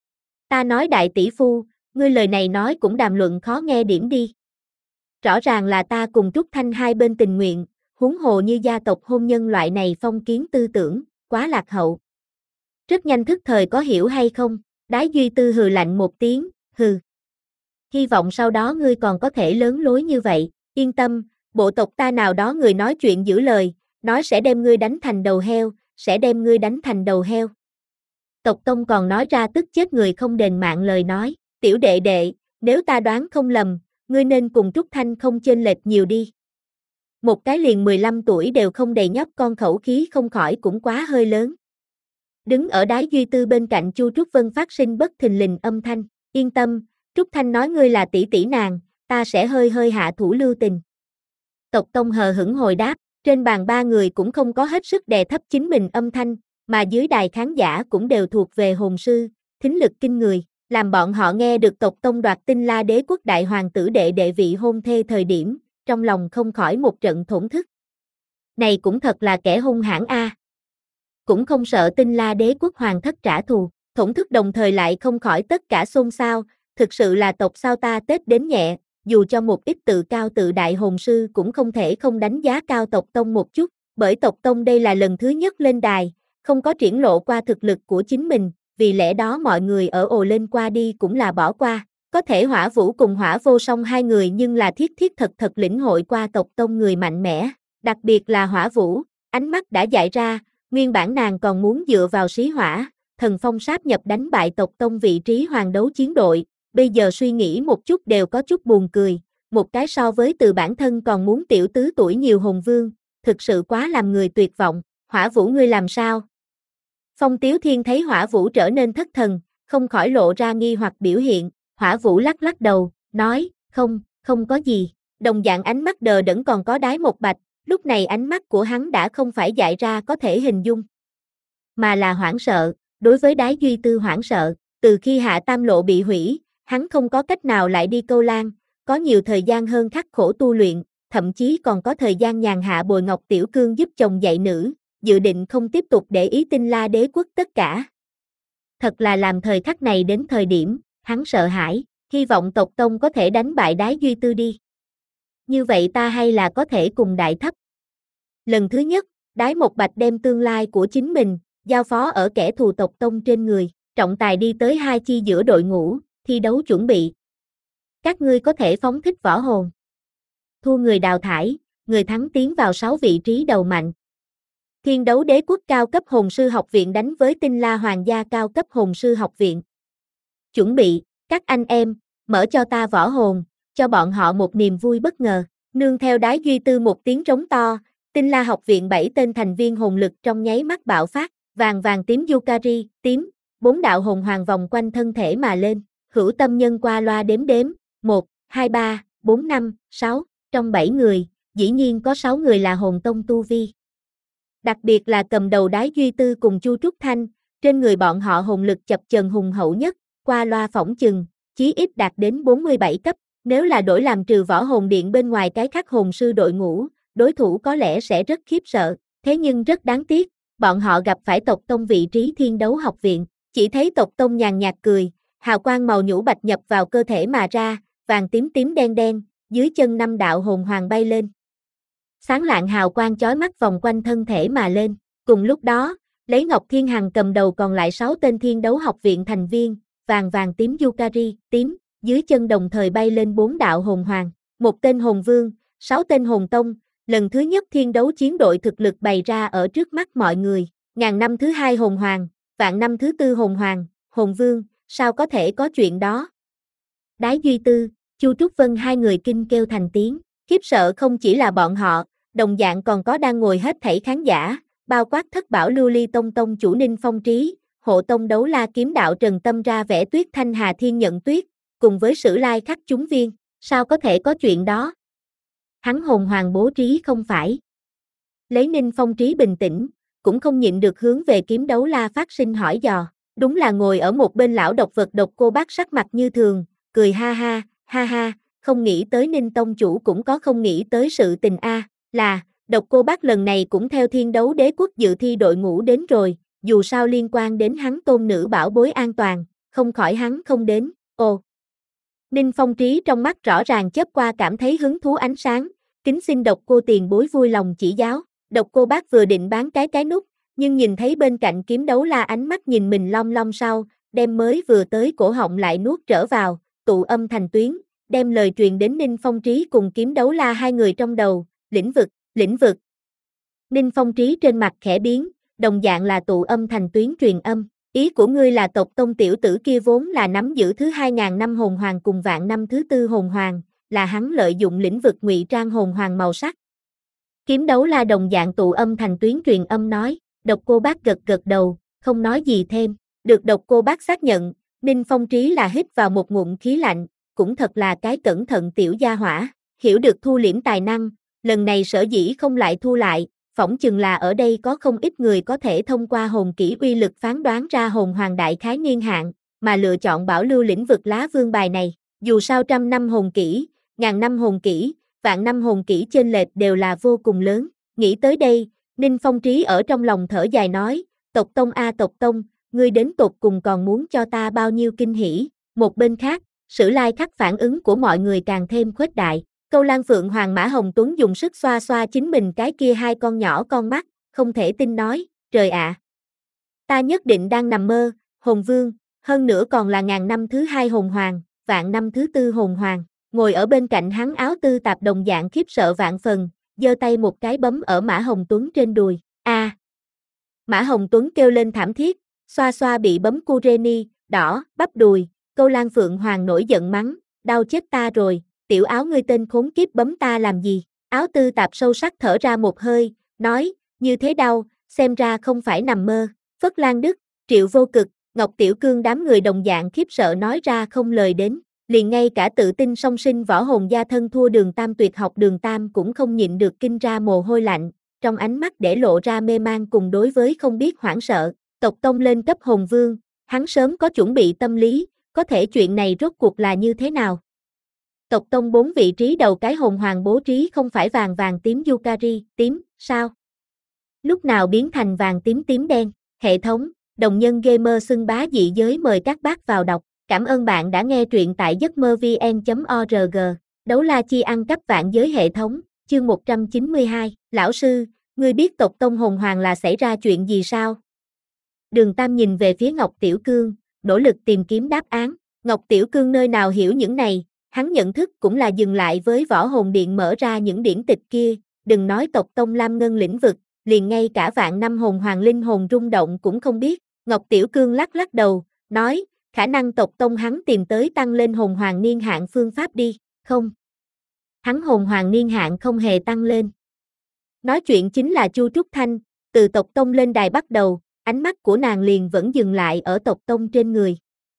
Ta nói đại tỷ phu, ngươi lời này nói cũng đàm luận khó nghe điểm đi. Rõ ràng là ta cùng Trúc Thanh hai bên tình nguyện, huống hồ như gia tộc hôn nhân loại này phong kiến tư tưởng, quá lạc hậu. Rất nhanh thức thời có hiểu hay không? Đái Duy Tư hừ lạnh một tiếng, hừ. Hy vọng sau đó ngươi còn có thể lớn lối như vậy, yên tâm, bộ tộc ta nào đó người nói chuyện giữ lời, nói sẽ đem ngươi đánh thành đầu heo, sẽ đem ngươi đánh thành đầu heo. Tộc Tông còn nói ra tức chết người không đền mạng lời nói, tiểu đệ đệ, nếu ta đoán không lầm, ngươi nên cùng Trúc Thanh không chênh lệch nhiều đi. Một cái liền mười lăm tuổi đều không đầy nhóc con khẩu khí không khỏi cũng quá hơi lớn. Đứng ở Đái Duy Tư bên cạnh Chu Trúc Vân phát sinh bất thình lình âm thanh, yên tâm, Trúc Thanh nói ngươi là tỷ tỷ nàng, ta sẽ hơi hơi hạ thủ lưu tình. Tộc Tông hờ hững hồi đáp, trên bàn ba người cũng không có hết sức đè thấp chính mình âm thanh, mà dưới đài khán giả cũng đều thuộc về hồn sư, thính lực kinh người, làm bọn họ nghe được Tộc Tông đoạt Tinh La Đế quốc đại hoàng tử đệ đệ vị hôn thê thời điểm, trong lòng không khỏi một trận thổn thức. Này cũng thật là kẻ hung hãn a. Cũng không sợ Tinh La Đế quốc hoàng thất trả thù, thổn thức đồng thời lại không khỏi tất cả xôn xao, thực sự là tộc sao ta Tết đến nhẹ, dù cho một ít tự cao tự đại hồn sư cũng không thể không đánh giá cao Tộc Tông một chút, bởi Tộc Tông đây là lần thứ nhất lên đài, không có triển lộ qua thực lực của chính mình, vì lẽ đó mọi người ở ồ lên qua đi cũng là bỏ qua. Có thể Hỏa Vũ cùng Hỏa Vô Song hai người nhưng là thiết thiết thật thật lĩnh hội qua Tộc Tông người mạnh mẽ, đặc biệt là Hỏa Vũ, ánh mắt đã dại ra, nguyên bản nàng còn muốn dựa vào xí hỏa, thần phong sáp nhập đánh bại tộc tông vị trí hoàng đấu chiến đội, bây giờ suy nghĩ một chút đều có chút buồn cười, một cái so với từ bản thân còn muốn tiểu tứ tuổi nhiều hồn vương, thực sự quá làm người tuyệt vọng, Hỏa Vũ ngươi làm sao? Phong Tiếu Thiên thấy Hỏa Vũ trở nên thất thần, không khỏi lộ ra nghi hoặc biểu hiện, Hỏa Vũ lắc lắc đầu, nói, không, không có gì, đồng dạng ánh mắt đờ đẫn còn có Đái Một Bạch, lúc này ánh mắt của hắn đã không phải dại ra có thể hình dung, mà là hoảng sợ, đối với Đái Duy Tư hoảng sợ, từ khi Hạ Tam Lộ bị hủy, hắn không có cách nào lại đi câu lan, có nhiều thời gian hơn khắc khổ tu luyện, thậm chí còn có thời gian nhàn hạ bồi Ngọc Tiểu Cương giúp chồng dạy nữ, dự định không tiếp tục để ý Tinh La Đế quốc tất cả. Thật là làm thời khắc này đến thời điểm, hắn sợ hãi, hy vọng tộc tông có thể đánh bại Đái Duy Tư đi. Như vậy ta hay là có thể cùng đại thấp. Lần thứ nhất, Đái Một Bạch đem tương lai của chính mình, giao phó ở kẻ thù tộc tông trên người, trọng tài đi tới hai chi giữa đội ngũ, thi đấu chuẩn bị. Các ngươi có thể phóng thích võ hồn. Thua người đào thải, người thắng tiến vào sáu vị trí đầu mạnh. Thiên Đấu Đế quốc cao cấp hồn sư học viện đánh với Tinh La Hoàng gia cao cấp hồn sư học viện. Chuẩn bị, các anh em, mở cho ta võ hồn, cho bọn họ một niềm vui bất ngờ. Nương theo Đái Duy Tư một tiếng trống to, Tinh La học viện bảy tên thành viên hồn lực trong nháy mắt bạo phát, vàng vàng tím Yukari, tím, bốn đạo hồn hoàng vòng quanh thân thể mà lên, hữu tâm nhân qua loa đếm đếm, một, hai, ba, bốn, năm, sáu, trong bảy người, dĩ nhiên có sáu người là hồn tông tu vi. Đặc biệt là cầm đầu Đái Duy Tư cùng Chu Trúc Thanh, trên người bọn họ hồn lực chập chờn hùng hậu nhất, qua loa phỏng chừng, chí ít đạt đến bốn mươi bảy cấp, nếu là đổi làm trừ võ hồn điện bên ngoài cái khác hồn sư đội ngũ, đối thủ có lẽ sẽ rất khiếp sợ, thế nhưng rất đáng tiếc, bọn họ gặp phải tộc tông vị trí Thiên Đấu học viện, chỉ thấy tộc tông nhàn nhạt cười, hào quang màu nhũ bạch nhập vào cơ thể mà ra, vàng tím tím đen đen, dưới chân năm đạo hồn hoàng bay lên. Sáng lạng hào quang chói mắt vòng quanh thân thể mà lên, cùng lúc đó, lấy Ngọc Thiên Hằng cầm đầu còn lại sáu tên Thiên Đấu học viện thành viên, vàng vàng tím Yukari, tím, dưới chân đồng thời bay lên bốn đạo hồn hoàng, một tên hồn vương, sáu tên hồn tông, lần thứ nhất Thiên Đấu chiến đội thực lực bày ra ở trước mắt mọi người, ngàn năm thứ hai hồn hoàng, vạn năm thứ tư hồn hoàng, hồn vương, sao có thể có chuyện đó? Đái Duy Tư, Chu Trúc Vân hai người kinh kêu thành tiếng, khiếp sợ không chỉ là bọn họ, đồng dạng còn có đang ngồi hết thảy khán giả, bao quát Thất Bảo Lưu Ly Tông tông chủ Ninh Phong Trí, hộ tông Đấu La kiếm đạo Trần Tâm ra vẽ Tuyết Thanh Hà Thiên Nhận Tuyết, cùng với Sử Lai Khắc chúng viên, sao có thể có chuyện đó? Hắn hồn hoàng bố trí không phải. Lấy Ninh Phong Trí bình tĩnh, cũng không nhịn được hướng về kiếm Đấu La phát sinh hỏi dò, đúng là ngồi ở một bên lão độc vật Độc Cô Bác sắc mặt như thường, cười ha ha, ha ha, không nghĩ tới Ninh tông chủ cũng có không nghĩ tới sự tình a, là, Độc Cô Bác lần này cũng theo Thiên Đấu Đế quốc dự thi đội ngũ đến rồi, dù sao liên quan đến hắn tôn nữ bảo bối an toàn, không khỏi hắn không đến, ồ. Ninh Phong Trí trong mắt rõ ràng chớp qua cảm thấy hứng thú ánh sáng, kính xin Độc Cô tiền bối vui lòng chỉ giáo, Độc Cô Bác vừa định bán cái cái nút, nhưng nhìn thấy bên cạnh kiếm Đấu La ánh mắt nhìn mình long long sau, đem mới vừa tới cổ họng lại nuốt trở vào, tụ âm thành tuyến, đem lời truyền đến Ninh Phong Trí cùng kiếm Đấu La hai người trong đầu, lĩnh vực, lĩnh vực. Ninh Phong Trí trên mặt khẽ biến, đồng dạng là tụ âm thành tuyến truyền âm, ý của ngươi là tộc tông tiểu tử kia vốn là nắm giữ thứ hai ngàn năm hồn hoàng cùng vạn năm thứ tư hồn hoàng, là hắn lợi dụng lĩnh vực ngụy trang hồn hoàng màu sắc. Kiếm Đấu La đồng dạng tụ âm thành tuyến truyền âm nói, Độc Cô Bác gật gật đầu, không nói gì thêm, được Độc Cô Bác xác nhận, Ninh Phong Trí là hít vào một ngụm khí lạnh, cũng thật là cái cẩn thận tiểu gia hỏa, hiểu được thu liễm tài năng, lần này sở dĩ không lại thu lại, phỏng chừng là ở đây có không ít người có thể thông qua hồn kỹ uy lực phán đoán ra hồn hoàng đại khái niên hạn, mà lựa chọn bảo lưu lĩnh vực lá vương bài này, dù sao trăm năm hồn kỹ, ngàn năm hồn kỹ, vạn năm hồn kỹ chênh lệch đều là vô cùng lớn, nghĩ tới đây, Ninh Phong Trí ở trong lòng thở dài nói, tộc tông a tộc tông, ngươi đến tột cùng còn muốn cho ta bao nhiêu kinh hỉ, một bên khác, Sử Lai Khắc phản ứng của mọi người càng thêm khuếch đại. Câu Lan Phượng Hoàng Mã Hồng Tuấn dùng sức xoa xoa chính mình cái kia hai con nhỏ con mắt, không thể tin nói, trời ạ. Ta nhất định đang nằm mơ, hồn vương, hơn nữa còn là ngàn năm thứ hai hồn hoàng, vạn năm thứ tư hồn hoàng, ngồi ở bên cạnh hắn áo tư tạp đồng dạng khiếp sợ vạn phần, giơ tay một cái bấm ở Mã Hồng Tuấn trên đùi, a. Mã Hồng Tuấn kêu lên thảm thiết, Xoa xoa bị bấm Kureni, đỏ, bắp đùi, Câu Lan Phượng Hoàng nổi giận mắng, đau chết ta rồi, tiểu áo ngươi tên khốn kiếp bấm ta làm gì? Áo Tư Tạp sâu sắc thở ra một hơi, nói, như thế đau, xem ra không phải nằm mơ. Phất Lan Đức, Triệu Vô Cực, Ngọc Tiểu Cương đám người đồng dạng khiếp sợ nói ra không lời đến, liền ngay cả tự tin song sinh võ hồn gia thân thua Đường Tam tuyệt học Đường Tam cũng không nhịn được kinh ra mồ hôi lạnh, trong ánh mắt để lộ ra mê man cùng đối với không biết hoảng sợ. Tộc tông lên cấp hồn vương, hắn sớm có chuẩn bị tâm lý, có thể chuyện này rốt cuộc là như thế nào? Tộc tông bốn vị trí đầu cái hồn hoàng bố trí không phải vàng vàng tím Yukari, tím, sao? Lúc nào biến thành vàng tím tím đen? Hệ thống, đồng nhân gamer xưng bá dị giới mời các bác vào đọc. Cảm ơn bạn đã nghe truyện tại giấc mơ vn chấm org. Đấu la chi ăn cắp vạn giới hệ thống, chương một trăm chín mươi hai. Lão sư, ngươi biết tộc tông hồn hoàng là xảy ra chuyện gì sao? Đường Tam nhìn về phía Ngọc Tiểu Cương, nỗ lực tìm kiếm đáp án. Ngọc Tiểu Cương nơi nào hiểu những này, hắn nhận thức cũng là dừng lại với võ hồn điện mở ra những điển tịch kia, đừng nói tộc tông Lam Ngân lĩnh vực, liền ngay cả vạn năm hồn hoàng linh hồn rung động cũng không biết. Ngọc Tiểu Cương lắc lắc đầu, nói, khả năng tộc tông hắn tìm tới tăng lên hồn hoàng niên hạn phương pháp đi, không. Hắn hồn hoàng niên hạn không hề tăng lên. Nói chuyện chính là Chu Trúc Thanh, từ tộc tông lên đài bắt đầu, ánh mắt của nàng liền vẫn dừng lại ở tộc tông trên người.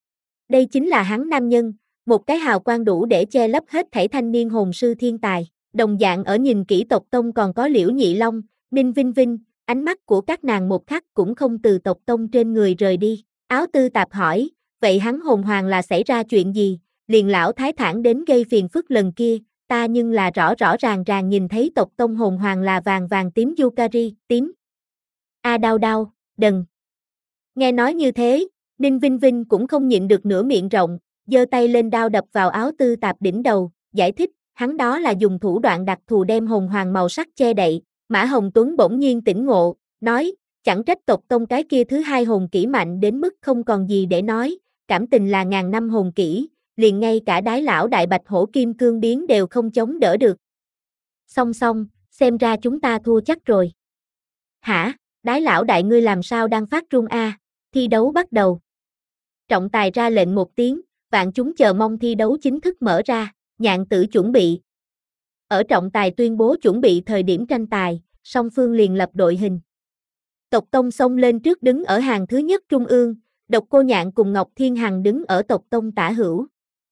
Đây chính là hắn nam nhân, một cái hào quang đủ để che lấp hết thảy thanh niên hồn sư thiên tài. Đồng dạng ở nhìn kỹ tộc tông còn có Liễu Nhị Long, Ninh Vinh Vinh, ánh mắt của các nàng một khắc cũng không từ tộc tông trên người rời đi. Áo Tư Tạp hỏi, vậy hắn hồn hoàng là xảy ra chuyện gì? Liền lão thái thản đến gây phiền phức lần kia, ta nhưng là rõ rõ ràng ràng nhìn thấy tộc tông hồn hoàng là vàng vàng tím Yukari, tím. A à, đau đau, đần. Nghe nói như thế, Ninh Vinh Vinh cũng không nhịn được nửa miệng rộng, giơ tay lên đao đập vào Áo Tư Tạp đỉnh đầu, giải thích, hắn đó là dùng thủ đoạn đặc thù đem hồn hoàng màu sắc che đậy. Mã Hồng Tuấn bỗng nhiên tỉnh ngộ, nói, chẳng trách tộc tông cái kia thứ hai hồn kỹ mạnh đến mức không còn gì để nói, cảm tình là ngàn năm hồn kỹ, liền ngay cả đái lão đại bạch hổ kim cương biến đều không chống đỡ được. Song song, xem ra chúng ta thua chắc rồi. Hả, đái lão đại ngươi làm sao đang phát run a? Thi đấu bắt đầu. Trọng tài ra lệnh một tiếng, vạn chúng chờ mong thi đấu chính thức mở ra, Nhạn Tử chuẩn bị. Ở trọng tài tuyên bố chuẩn bị thời điểm tranh tài, song phương liền lập đội hình. Tộc tông xông lên trước đứng ở hàng thứ nhất trung ương, Độc Cô Nhạn cùng Ngọc Thiên Hằng đứng ở tộc tông tả hữu.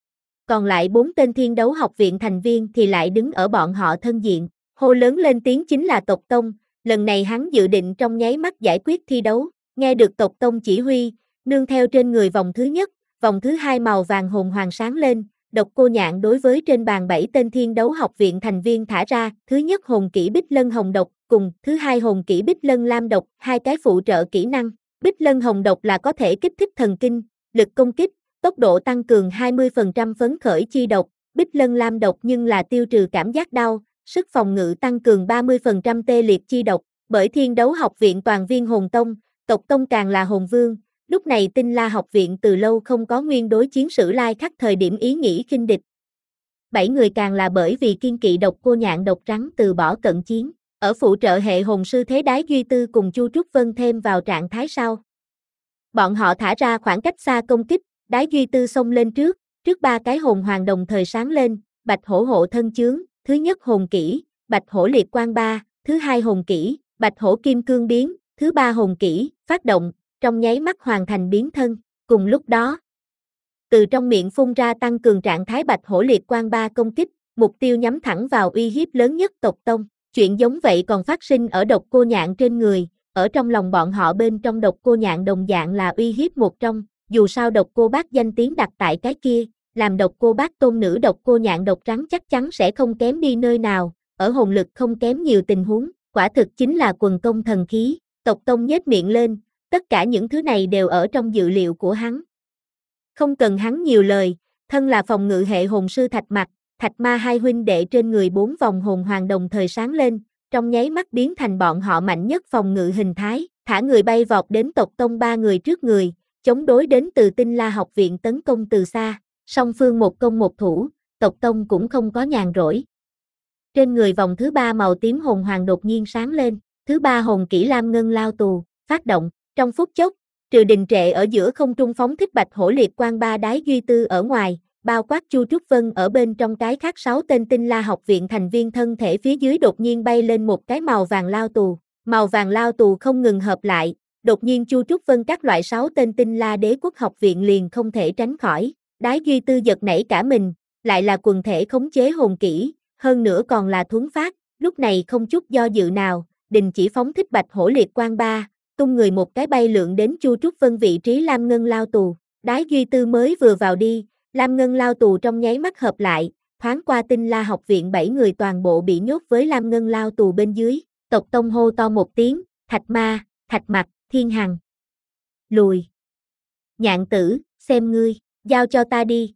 Còn lại bốn tên thiên đấu học viện thành viên thì lại đứng ở bọn họ thân diện. Hô lớn lên tiếng chính là tộc tông, lần này hắn dự định trong nháy mắt giải quyết thi đấu. Nghe được tộc tông chỉ huy, nương theo trên người vòng thứ nhất, vòng thứ hai màu vàng hồn hoàng sáng lên. Độc Cô Nhạn đối với trên bàn bảy tên thiên đấu học viện thành viên thả ra, thứ nhất hồn kỹ Bích Lân Hồng Độc, cùng thứ hai hồn kỹ Bích Lân Lam Độc, hai cái phụ trợ kỹ năng. Bích Lân Hồng Độc là có thể kích thích thần kinh, lực công kích, tốc độ tăng cường hai mươi phần trăm phấn khởi chi độc, Bích Lân Lam Độc nhưng là tiêu trừ cảm giác đau, sức phòng ngự tăng cường ba mươi phần trăm tê liệt chi độc, bởi thiên đấu học viện toàn viên hồn tông, tộc tông càng là hồn vương. Lúc này Tinh La học viện từ lâu không có nguyên đối chiến Sử Lai Khắc thời điểm ý nghĩ khinh địch. Bảy người càng là bởi vì kiên kỵ Độc Cô Nhạn độc trắng từ bỏ cận chiến. Ở phụ trợ hệ hồn sư Thế Đái Duy Tư cùng Chu Trúc Vân thêm vào trạng thái sau. Bọn họ thả ra khoảng cách xa công kích, Đái Duy Tư xông lên trước, trước ba cái hồn hoàng đồng thời sáng lên, Bạch Hổ hộ thân chướng, thứ nhất hồn kỹ, Bạch Hổ liệt quang ba, thứ hai hồn kỹ, Bạch Hổ kim cương biến, thứ ba hồn kỹ, phát động, trong nháy mắt hoàn thành biến thân. Cùng lúc đó, từ trong miệng phun ra tăng cường trạng thái Bạch Hổ liệt quang ba công kích, mục tiêu nhắm thẳng vào uy hiếp lớn nhất tộc tông. Chuyện giống vậy còn phát sinh ở Độc Cô Nhạn trên người, ở trong lòng bọn họ bên trong Độc Cô Nhạn đồng dạng là uy hiếp một trong, dù sao Độc Cô Bác danh tiếng đặt tại cái kia, làm Độc Cô Bác tôn nữ Độc Cô Nhạn độc trắng chắc chắn sẽ không kém đi nơi nào, ở hồn lực không kém nhiều tình huống, quả thực chính là quần công thần khí. Tộc tông nhếch miệng lên, tất cả những thứ này đều ở trong dự liệu của hắn. Không cần hắn nhiều lời, thân là phòng ngự hệ hồn sư Thạch Mặc, Thạch Ma hai huynh đệ trên người bốn vòng hồn hoàng đồng thời sáng lên, trong nháy mắt biến thành bọn họ mạnh nhất phòng ngự hình thái, thả người bay vọt đến tộc tông ba người trước người, chống đối đến từ Tinh La học viện tấn công từ xa, song phương một công một thủ, tộc tông cũng không có nhàn rỗi. Trên người vòng thứ ba màu tím hồn hoàng đột nhiên sáng lên, thứ ba hồn kỹ Lam Ngân Lao Tù, phát động, trong phút chốc, trừ đình trệ ở giữa không trung phóng thích bạch hổ liệt quang ba đái duy tư ở ngoài, bao quát Chu Trúc Vân ở bên trong cái khác sáu tên Tinh La học viện thành viên thân thể phía dưới đột nhiên bay lên một cái màu vàng lao tù, màu vàng lao tù không ngừng hợp lại, đột nhiên Chu Trúc Vân các loại sáu tên Tinh La đế quốc học viện liền không thể tránh khỏi, đái duy tư giật nảy cả mình, lại là quần thể khống chế hồn kỹ, hơn nữa còn là thuấn phát, lúc này không chút do dự nào, đình chỉ phóng thích bạch hổ liệt quang ba, tung người một cái bay lượn đến Chu Trúc Vân vị trí Lam Ngân lao tù, đái duy tư mới vừa vào đi, Lam Ngân lao tù trong nháy mắt hợp lại, thoáng qua Tinh La học viện bảy người toàn bộ bị nhốt với Lam Ngân lao tù bên dưới, tộc tông hô to một tiếng, Thạch Ma, Thạch Mặc, Thiên Hằng. Lùi. Nhạn tử, xem ngươi, giao cho ta đi.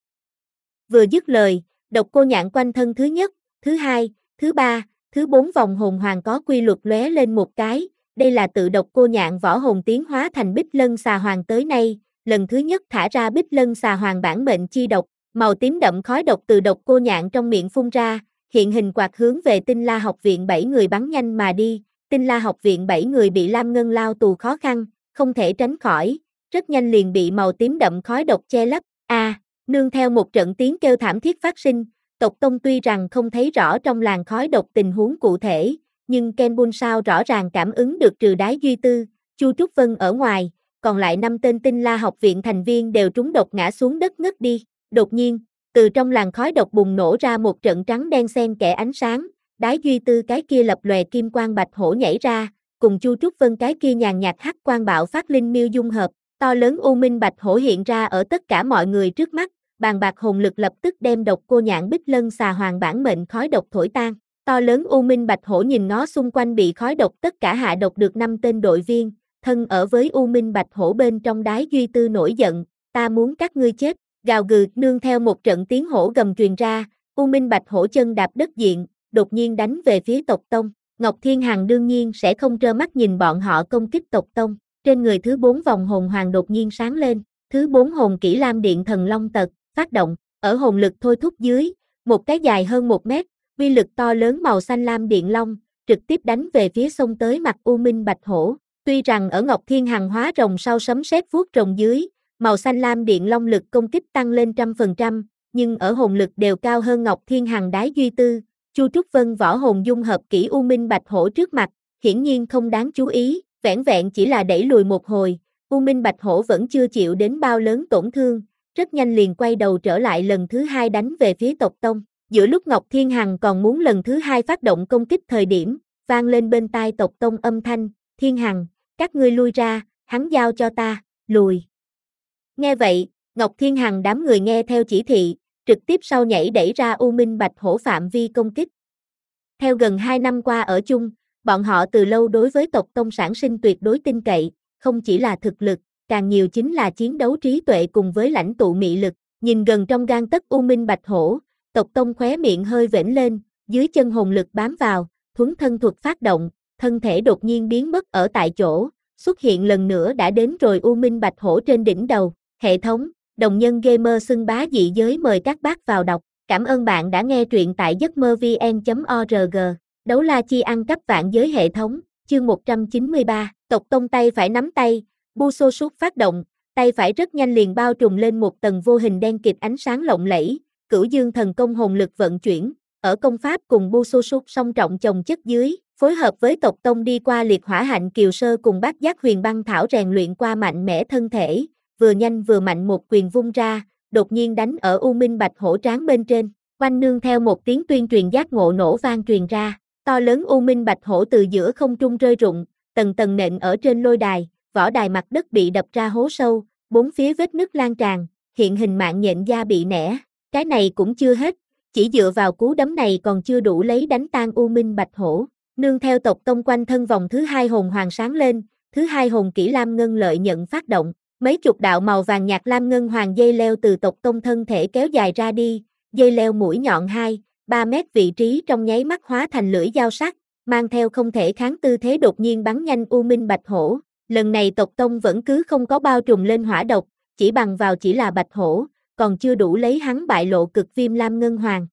Vừa dứt lời, độc cô nhạn quanh thân thứ nhất, thứ hai, thứ ba, thứ bốn vòng hồn hoàng có quy luật lóe lên một cái, đây là tự độc cô nhạn võ hồn tiến hóa thành Bích Lân xà hoàng tới nay, lần thứ nhất thả ra Bích Lân xà hoàng bản mệnh chi độc, màu tím đậm khói độc từ độc cô nhạn trong miệng phun ra, hiện hình quạt hướng về Tinh La học viện bảy người bắn nhanh mà đi, Tinh La học viện bảy người bị Lam Ngân lao tù khó khăn, không thể tránh khỏi, rất nhanh liền bị màu tím đậm khói độc che lấp, a à, nương theo một trận tiếng kêu thảm thiết phát sinh, tộc tông tuy rằng không thấy rõ trong làn khói độc tình huống cụ thể, nhưng Ken Bun sao rõ ràng cảm ứng được trừ đái duy tư, Chu Trúc Vân ở ngoài, còn lại năm tên Tinh La học viện thành viên đều trúng độc ngã xuống đất ngất đi, đột nhiên, từ trong làn khói độc bùng nổ ra một trận trắng đen xen kẽ ánh sáng, đái duy tư cái kia lập lòe kim quang bạch hổ nhảy ra, cùng Chu Trúc Vân cái kia nhàn nhạt hắc quang bạo phát linh miêu dung hợp, to lớn u minh bạch hổ hiện ra ở tất cả mọi người trước mắt, bàn bạc hồn lực lập tức đem độc cô nhạn Bích Lân xà hoàng bản mệnh khói độc thổi tan. To lớn u minh bạch hổ nhìn ngó xung quanh bị khói độc tất cả hạ độc được năm tên đội viên, thân ở với u minh bạch hổ bên trong đái duy tư nổi giận, ta muốn các ngươi chết, gào gừ nương theo một trận tiếng hổ gầm truyền ra, u minh bạch hổ chân đạp đất diện, đột nhiên đánh về phía tộc tông, Ngọc Thiên Hằng đương nhiên sẽ không trơ mắt nhìn bọn họ công kích tộc tông, trên người thứ bốn vòng hồn hoàng đột nhiên sáng lên, thứ bốn hồn kỹ Lam Điện Thần Long Tật, phát động, ở hồn lực thôi thúc dưới, một cái dài hơn một mét, uy lực to lớn màu xanh lam điện long, trực tiếp đánh về phía sông tới mặt u minh bạch hổ. Tuy rằng ở Ngọc Thiên Hằng hóa rồng sau sấm sét vuốt rồng dưới, màu xanh lam điện long lực công kích tăng lên trăm phần trăm, nhưng ở hồn lực đều cao hơn Ngọc Thiên Hằng đái duy tư, Chu Trúc Vân võ hồn dung hợp kỹ u minh bạch hổ trước mặt, hiển nhiên không đáng chú ý, vẻn vẹn chỉ là đẩy lùi một hồi, u minh bạch hổ vẫn chưa chịu đến bao lớn tổn thương, rất nhanh liền quay đầu trở lại lần thứ hai đánh về phía tộc tông. Giữa lúc Ngọc Thiên Hằng còn muốn lần thứ hai phát động công kích thời điểm, vang lên bên tai tộc tông âm thanh, Thiên Hằng, các ngươi lui ra, hắn giao cho ta, lùi. Nghe vậy, Ngọc Thiên Hằng đám người nghe theo chỉ thị, trực tiếp sau nhảy đẩy ra U Minh Bạch Hổ phạm vi công kích. Theo gần hai năm qua ở chung, bọn họ từ lâu đối với tộc tông sản sinh tuyệt đối tin cậy, không chỉ là thực lực, càng nhiều chính là chiến đấu trí tuệ cùng với lãnh tụ mị lực, nhìn gần trong gang tấc U Minh Bạch Hổ. Tộc tông khóe miệng hơi vểnh lên, dưới chân hồn lực bám vào, thuấn thân thuật phát động, thân thể đột nhiên biến mất ở tại chỗ, xuất hiện lần nữa đã đến rồi U Minh Bạch Hổ trên đỉnh đầu. Hệ thống, đồng nhân gamer xưng bá dị giới mời các bác vào đọc. Cảm ơn bạn đã nghe truyện tại giấc mơ vn chấm org. Đấu la chi ăn cắp vạn giới hệ thống, chương một trăm chín mươi ba, tộc tông tay phải nắm tay, Buso Sút phát động, tay phải rất nhanh liền bao trùm lên một tầng vô hình đen kịt ánh sáng lộng lẫy. Cửu Dương thần công hồn lực vận chuyển, ở công pháp cùng Buso Sút song trọng chồng chất dưới, phối hợp với tộc tông đi qua liệt hỏa hạnh kiều sơ cùng bát giác huyền băng thảo rèn luyện qua mạnh mẽ thân thể, vừa nhanh vừa mạnh một quyền vung ra, đột nhiên đánh ở U Minh Bạch Hổ trán bên trên, oanh nương theo một tiếng tuyên truyền giác ngộ nổ vang truyền ra, to lớn U Minh Bạch Hổ từ giữa không trung rơi rụng, tầng tầng nện ở trên lôi đài, võ đài mặt đất bị đập ra hố sâu, bốn phía vết nứt lan tràn, hiện hình mạng nhện da bị nẻ. Cái này cũng chưa hết, chỉ dựa vào cú đấm này còn chưa đủ lấy đánh tan U Minh Bạch Hổ. Nương theo tộc tông quanh thân vòng thứ hai hồn hoàng sáng lên, thứ hai hồn kỹ Lam Ngân lợi nhận phát động, mấy chục đạo màu vàng nhạt Lam Ngân hoàng dây leo từ tộc tông thân thể kéo dài ra đi, dây leo mũi nhọn hai, ba mét vị trí trong nháy mắt hóa thành lưỡi dao sắc, mang theo không thể kháng tư thế đột nhiên bắn nhanh U Minh Bạch Hổ. Lần này tộc tông vẫn cứ không có bao trùm lên hỏa độc, chỉ bằng vào chỉ là Bạch Hổ, còn chưa đủ lấy hắn bại lộ cực viêm Lam Ngân Hoàng.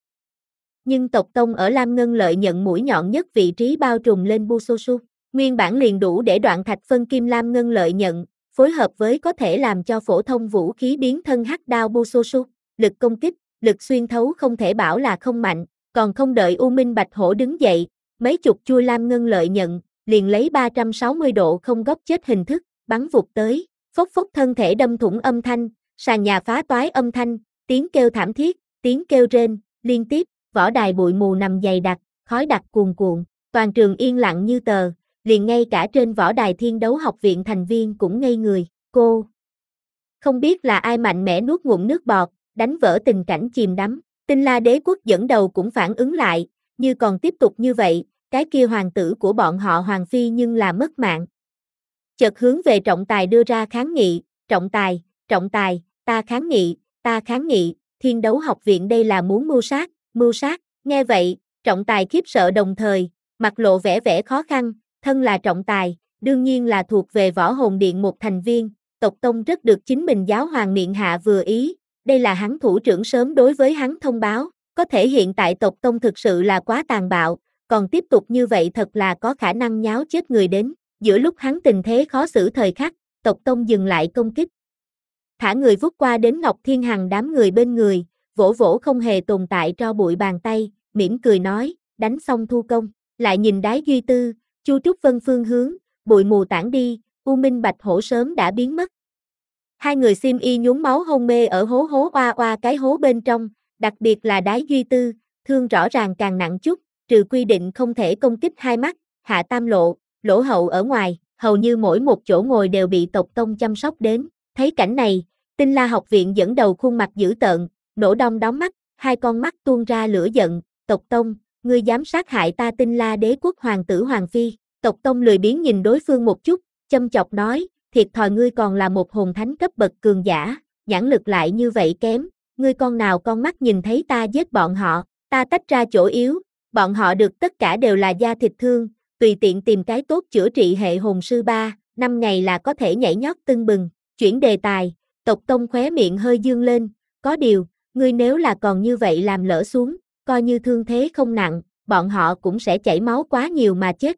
Nhưng tộc tông ở Lam Ngân lợi nhận mũi nhọn nhất vị trí bao trùm lên Buso Sút, nguyên bản liền đủ để đoạn thạch phân kim Lam Ngân lợi nhận, phối hợp với có thể làm cho phổ thông vũ khí biến thân hắc đao Busoshu, lực công kích, lực xuyên thấu không thể bảo là không mạnh, còn không đợi U Minh Bạch Hổ đứng dậy, mấy chục chuôi lam ngân lợi nhận, liền lấy ba trăm sáu mươi độ không góc chết hình thức, bắn vụt tới, phốc phốc thân thể đâm thủng âm thanh, sàn nhà phá toái âm thanh, tiếng kêu thảm thiết, tiếng kêu rên, liên tiếp, võ đài bụi mù nằm dày đặc, khói đặc cuồn cuộn, toàn trường yên lặng như tờ, liền ngay cả trên võ đài Thiên Đấu Học viện thành viên cũng ngây người, cô. Không biết là ai mạnh mẽ nuốt ngụm nước bọt, đánh vỡ tình cảnh chìm đắm, Tinh La Đế quốc dẫn đầu cũng phản ứng lại, như còn tiếp tục như vậy, cái kia hoàng tử của bọn họ Hoàng Phi nhưng là mất mạng. Chợt hướng về trọng tài đưa ra kháng nghị, trọng tài, trọng tài, ta kháng nghị, ta kháng nghị, Thiên Đấu Học viện đây là muốn mưu sát, mưu sát, nghe vậy, trọng tài khiếp sợ đồng thời, mặt lộ vẻ vẻ khó khăn, thân là trọng tài, đương nhiên là thuộc về Võ Hồn Điện một thành viên, tộc tông rất được chính mình giáo hoàng miệng hạ vừa ý, đây là hắn thủ trưởng sớm đối với hắn thông báo, có thể hiện tại tộc tông thực sự là quá tàn bạo, còn tiếp tục như vậy thật là có khả năng nháo chết người đến, giữa lúc hắn tình thế khó xử thời khắc, tộc tông dừng lại công kích. Thả người vút qua đến Ngọc Thiên Hằng đám người bên người, vỗ vỗ không hề tồn tại tro bụi bàn tay, mỉm cười nói, đánh xong thu công, lại nhìn Đái Duy Tư, Chu Trúc Vân phương hướng, bụi mù tản đi, U Minh Bạch Hổ sớm đã biến mất. Hai người xiêm y nhúng máu hôn mê ở hố hố oa oa cái hố bên trong, đặc biệt là Đái Duy Tư, thương rõ ràng càng nặng chút, trừ quy định không thể công kích hai mắt, Hạ Tam Lộ, Lỗ Hậu ở ngoài, hầu như mỗi một chỗ ngồi đều bị tộc tông chăm sóc đến, thấy cảnh này, Tinh La học viện dẫn đầu khuôn mặt dữ tợn, nổ đom đóm mắt, hai con mắt tuôn ra lửa giận, tộc tông, ngươi dám sát hại ta Tinh La đế quốc hoàng tử Hoàng Phi, tộc tông lười biếng nhìn đối phương một chút, châm chọc nói, thiệt thòi ngươi còn là một hồn thánh cấp bậc cường giả, nhãn lực lại như vậy kém, ngươi con nào con mắt nhìn thấy ta giết bọn họ, ta tách ra chỗ yếu, bọn họ được tất cả đều là da thịt thương, tùy tiện tìm cái tốt chữa trị hệ hồn sư ba, năm ngày là có thể nhảy nhót tưng bừng, chuyển đề tài, tộc tông khóe miệng hơi dương lên, có điều, ngươi nếu là còn như vậy làm lỡ xuống, coi như thương thế không nặng, bọn họ cũng sẽ chảy máu quá nhiều mà chết.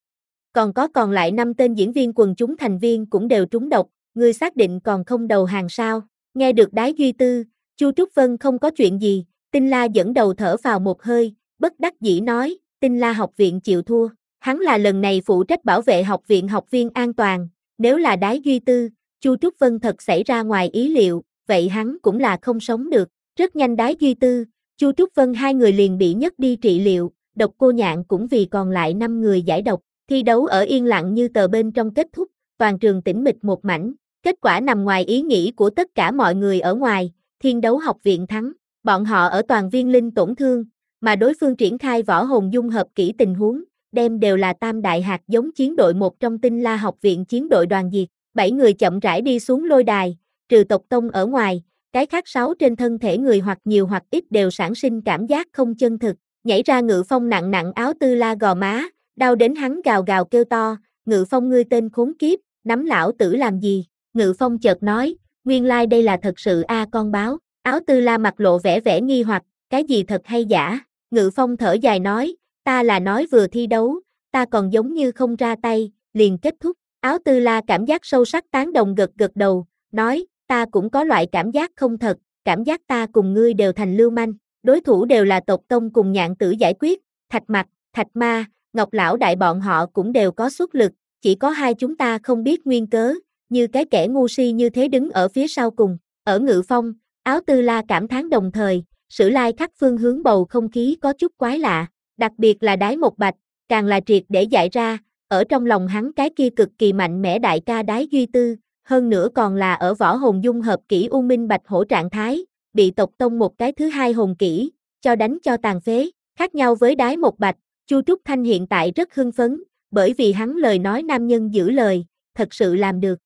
Còn có còn lại năm tên diễn viên quần chúng thành viên cũng đều trúng độc, ngươi xác định còn không đầu hàng sao, nghe được Đái Duy Tư, Chu Trúc Vân không có chuyện gì, Tinh La dẫn đầu thở vào một hơi, bất đắc dĩ nói, Tinh La học viện chịu thua, hắn là lần này phụ trách bảo vệ học viện học viên an toàn, nếu là Đái Duy Tư, Chu Trúc Vân thật xảy ra ngoài ý liệu, vậy hắn cũng là không sống được, rất nhanh Đái Duy Tư, Chu Trúc Vân hai người liền bị nhấc đi trị liệu, Độc Cô Nhạn cũng vì còn lại năm người giải độc, thi đấu ở yên lặng như tờ bên trong kết thúc, toàn trường tĩnh mịch một mảnh, kết quả nằm ngoài ý nghĩ của tất cả mọi người ở ngoài, Thiên Đấu học viện thắng, bọn họ ở toàn viên linh tổn thương, mà đối phương triển khai võ hồn dung hợp kỹ tình huống, đem đều là tam đại hạt giống chiến đội một trong Tinh La học viện chiến đội đoàn diệt, bảy người chậm rãi đi xuống lôi đài, trừ tộc tông ở ngoài, cái khác sáu trên thân thể người hoặc nhiều hoặc ít đều sản sinh cảm giác không chân thực, nhảy ra Ngự Phong nặng nặng áo Tư La gò má, đau đến hắn gào gào kêu to, Ngự Phong ngươi tên khốn kiếp, nắm lão tử làm gì, Ngự Phong chợt nói, nguyên lai like đây là thật sự a con báo, áo Tư La mặt lộ vẻ vẻ nghi hoặc, cái gì thật hay giả, Ngự Phong thở dài nói, ta là nói vừa thi đấu, ta còn giống như không ra tay, liền kết thúc, áo Tư La cảm giác sâu sắc tán đồng gật gật đầu, nói, ta cũng có loại cảm giác không thật, cảm giác ta cùng ngươi đều thành lưu manh, đối thủ đều là tộc tông cùng Nhạn tử giải quyết, Thạch Mặc, Thạch Ma, Ngọc Lão đại bọn họ cũng đều có xuất lực, chỉ có hai chúng ta không biết nguyên cớ, như cái kẻ ngu si như thế đứng ở phía sau cùng, ở Ngự Phong, áo Tư La cảm thán đồng thời, Sử Lai Khắc phương hướng bầu không khí có chút quái lạ, đặc biệt là Đái Một Bạch, càng là triệt để dại ra, ở trong lòng hắn cái kia cực kỳ mạnh mẽ đại ca Đái Duy Tư, hơn nữa còn là ở võ hồn dung hợp kỹ U Minh Bạch Hổ trạng thái, bị tộc tông một cái thứ hai hồn kỹ, cho đánh cho tàn phế, khác nhau với Đái Một Bạch, Chu Trúc Thanh hiện tại rất hưng phấn, bởi vì hắn lời nói nam nhân giữ lời, thật sự làm được.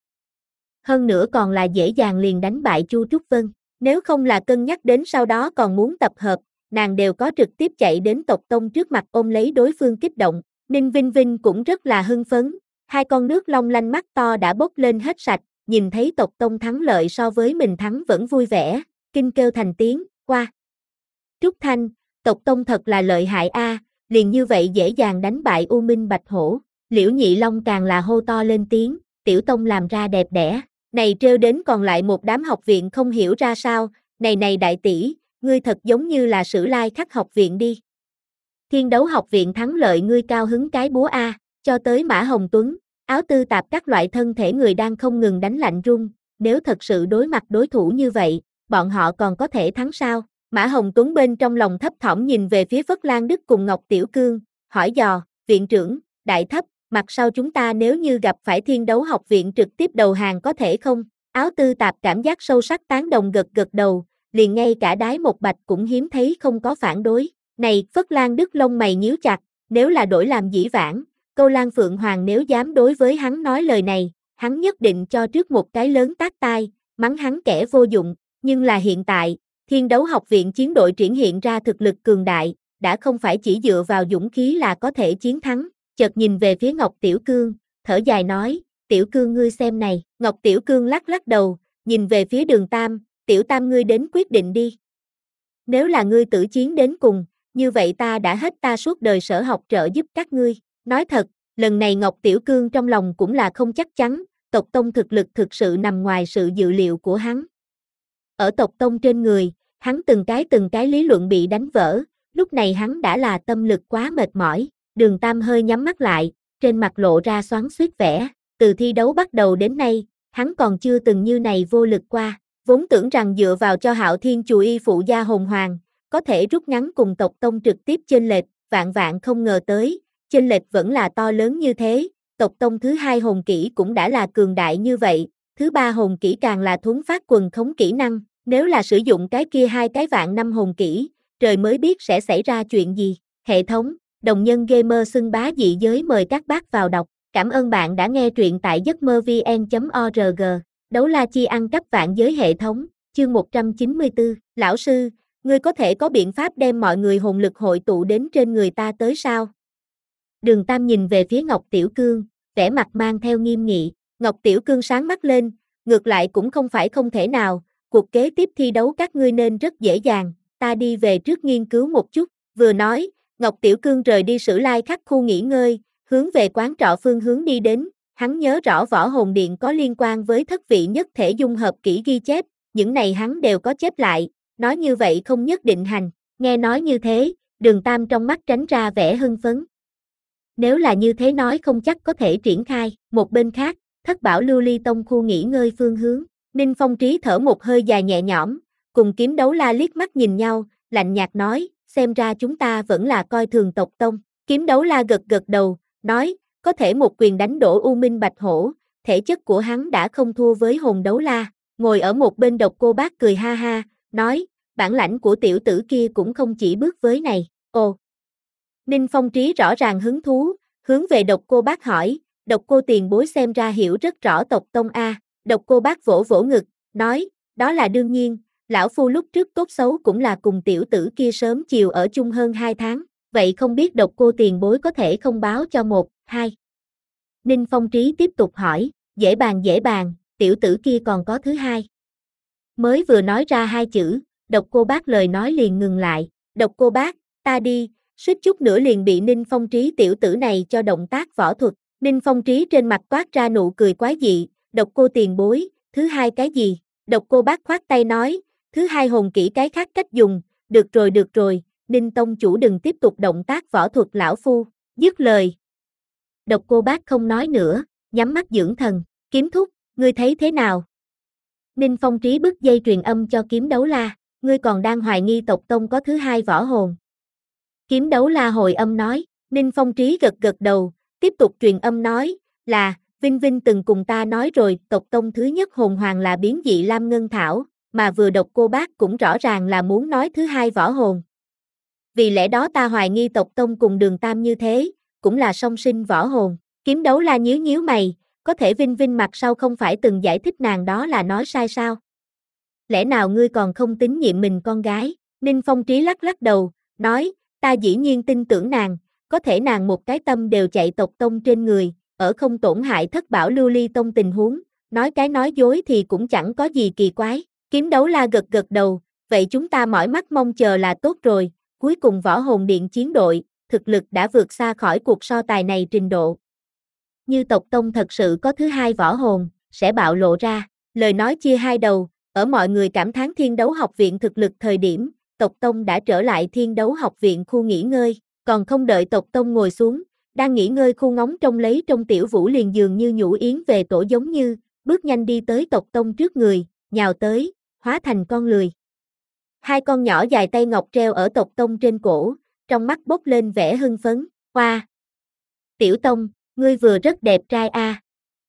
Hơn nữa còn là dễ dàng liền đánh bại Chu Trúc Vân, nếu không là cân nhắc đến sau đó còn muốn tập hợp, nàng đều có trực tiếp chạy đến tộc tông trước mặt ôm lấy đối phương kích động, Ninh Vinh Vinh cũng rất là hưng phấn, hai con nước long lanh mắt to đã bốc lên hết sạch, nhìn thấy tộc tông thắng lợi so với mình thắng vẫn vui vẻ, kinh kêu thành tiếng, qua. Trúc Thanh, tộc tông thật là lợi hại a, liền như vậy dễ dàng đánh bại U Minh Bạch Hổ, Liễu Nhị Long càng là hô to lên tiếng, tiểu tông làm ra đẹp đẽ. Này trêu đến còn lại một đám học viện không hiểu ra sao, này này đại tỷ, ngươi thật giống như là Sử Lai Khắc học viện đi. Thiên Đấu học viện thắng lợi ngươi cao hứng cái búa a, cho tới Mã Hồng Tuấn, áo tư tạp các loại thân thể người đang không ngừng đánh lạnh run, nếu thật sự đối mặt đối thủ như vậy, bọn họ còn có thể thắng sao? Mã Hồng Tuấn bên trong lòng thấp thỏm nhìn về phía Phất Lan Đức cùng Ngọc Tiểu Cương, hỏi dò, viện trưởng, đại thấp, mặt sau chúng ta nếu như gặp phải Thiên Đấu học viện trực tiếp đầu hàng có thể không? Áo tư tạp cảm giác sâu sắc tán đồng gật gật đầu, liền ngay cả Đái Một Bạch cũng hiếm thấy không có phản đối. Này, Phất Lan Đức lông mày nhíu chặt, nếu là đổi làm dĩ vãng, Câu Lan Phượng Hoàng nếu dám đối với hắn nói lời này, hắn nhất định cho trước một cái lớn tát tai, mắng hắn kẻ vô dụng, nhưng là hiện tại, Thiên Đấu học viện chiến đội triển hiện ra thực lực cường đại, đã không phải chỉ dựa vào dũng khí là có thể chiến thắng, chợt nhìn về phía Ngọc Tiểu Cương, thở dài nói, Tiểu Cương ngươi xem này, Ngọc Tiểu Cương lắc lắc đầu, nhìn về phía Đường Tam, Tiểu Tam ngươi đến quyết định đi. Nếu là ngươi tử chiến đến cùng, như vậy ta đã hết ta suốt đời sở học trợ giúp các ngươi. Nói thật, lần này Ngọc Tiểu Cương trong lòng cũng là không chắc chắn, tộc tông thực lực thực sự nằm ngoài sự dự liệu của hắn. Ở tộc tông trên người, hắn từng cái từng cái lý luận bị đánh vỡ, lúc này hắn đã là tâm lực quá mệt mỏi, Đường Tam hơi nhắm mắt lại, trên mặt lộ ra xoắn xuýt vẻ, từ thi đấu bắt đầu đến nay, hắn còn chưa từng như này vô lực qua, vốn tưởng rằng dựa vào cho Hạo Thiên Chù Y phụ gia hồn hoàng, có thể rút ngắn cùng tộc tông trực tiếp chênh lệch, vạn vạn không ngờ tới, chênh lệch vẫn là to lớn như thế, tộc tông thứ hai hồn kỹ cũng đã là cường đại như vậy, thứ ba hồn kỹ càng là thuấn phát quần khống kỹ năng, nếu là sử dụng cái kia hai cái vạn năm hồn kỹ, trời mới biết sẽ xảy ra chuyện gì. Hệ thống, đồng nhân gamer xưng bá dị giới mời các bác vào đọc, cảm ơn bạn đã nghe truyện tại giấc mơ vn chấm org, đấu la chi ăn cắp vạn giới hệ thống, chương một trăm chín mươi tư, lão sư, ngươi có thể có biện pháp đem mọi người hồn lực hội tụ đến trên người ta tới sao? Đường Tam nhìn về phía Ngọc Tiểu Cương, vẻ mặt mang theo nghiêm nghị, Ngọc Tiểu Cương sáng mắt lên, ngược lại cũng không phải không thể nào, cuộc kế tiếp thi đấu các ngươi nên rất dễ dàng, ta đi về trước nghiên cứu một chút, vừa nói, Ngọc Tiểu Cương rời đi Sử Lai Khắc khu nghỉ ngơi, hướng về quán trọ phương hướng đi đến, hắn nhớ rõ võ hồn điện có liên quan với thất vị nhất thể dung hợp kỹ ghi chép, những này hắn đều có chép lại, nói như vậy không nhất định hành, nghe nói như thế, Đường Tam trong mắt tránh ra vẻ hưng phấn. Nếu là như thế nói không chắc có thể triển khai, một bên khác, Thất Bảo Lưu Ly Tông khu nghỉ ngơi phương hướng, Ninh Phong Trí thở một hơi dài nhẹ nhõm, cùng Kiếm Đấu La liếc mắt nhìn nhau, lạnh nhạt nói, xem ra chúng ta vẫn là coi thường tộc tông, Kiếm Đấu La gật gật đầu, nói, có thể một quyền đánh đổ U Minh Bạch Hổ, thể chất của hắn đã không thua với Hồn Đấu La, ngồi ở một bên Độc Cô Bác cười ha ha, nói, bản lãnh của tiểu tử kia cũng không chỉ bước với này, ồ. Ninh Phong Trí rõ ràng hứng thú, hướng về Độc Cô Bác hỏi, Độc Cô tiền bối xem ra hiểu rất rõ tộc tông a. Độc Cô Bác vỗ vỗ ngực, nói, đó là đương nhiên, lão phu lúc trước tốt xấu cũng là cùng tiểu tử kia sớm chiều ở chung hơn hai tháng, vậy không biết Độc Cô tiền bối có thể không báo cho một, hai. Ninh Phong Trí tiếp tục hỏi, dễ bàn dễ bàn, tiểu tử kia còn có thứ hai. Mới vừa nói ra hai chữ, Độc Cô Bác lời nói liền ngừng lại, Độc Cô Bác, ta đi, suýt chút nữa liền bị Ninh Phong Trí tiểu tử này cho động tác võ thuật, Ninh Phong Trí trên mặt toát ra nụ cười quái dị, Độc Cô tiền bối, thứ hai cái gì? Độc Cô Bác khoát tay nói, thứ hai hồn kỹ cái khác cách dùng, được rồi được rồi, Ninh Tông chủ đừng tiếp tục động tác võ thuật lão phu, dứt lời. Độc Cô Bác không nói nữa, nhắm mắt dưỡng thần, Kiếm thúc, ngươi thấy thế nào? Ninh Phong Trí bứt dây truyền âm cho Kiếm Đấu La, ngươi còn đang hoài nghi tộc tông có thứ hai võ hồn. Kiếm Đấu La hồi âm nói, Ninh Phong Trí gật gật đầu, tiếp tục truyền âm nói, là, Vinh Vinh từng cùng ta nói rồi, tộc tông thứ nhất hồn hoàng là biến dị Lam Ngân Thảo, mà vừa Độc Cô Bác cũng rõ ràng là muốn nói thứ hai võ hồn. Vì lẽ đó ta hoài nghi tộc tông cùng Đường Tam như thế, cũng là song sinh võ hồn. Kiếm Đấu La nhíu nhíu mày, có thể Vinh Vinh mặt sau không phải từng giải thích nàng đó là nói sai sao? Lẽ nào ngươi còn không tín nhiệm mình con gái? Ninh Phong Trí lắc lắc đầu, nói, ta dĩ nhiên tin tưởng nàng, có thể nàng một cái tâm đều chạy tộc tông trên người, ở không tổn hại Thất Bảo Lưu Ly Tông tình huống, nói cái nói dối thì cũng chẳng có gì kỳ quái. Kiếm Đấu La gật gật đầu, vậy chúng ta mỏi mắt mong chờ là tốt rồi, cuối cùng võ hồn điện chiến đội, thực lực đã vượt xa khỏi cuộc so tài này trình độ. Như tộc tông thật sự có thứ hai võ hồn, sẽ bạo lộ ra, Lời nói chia hai đầu, ở mọi người cảm thán Thiên Đấu Học Viện thực lực thời điểm, tộc tông đã trở lại Thiên Đấu Học Viện khu nghỉ ngơi, còn không đợi tộc tông ngồi xuống, đang nghỉ ngơi khu ngóng trông lấy trong Tiểu Vũ liền dường như nhũ yến về tổ giống như, bước nhanh đi tới tộc tông trước người, nhào tới, hóa thành con lười. Hai con nhỏ dài tay ngọc treo ở tộc tông trên cổ, trong mắt bốc lên vẻ hưng phấn, hoa. Tiểu tông, ngươi vừa rất đẹp trai a.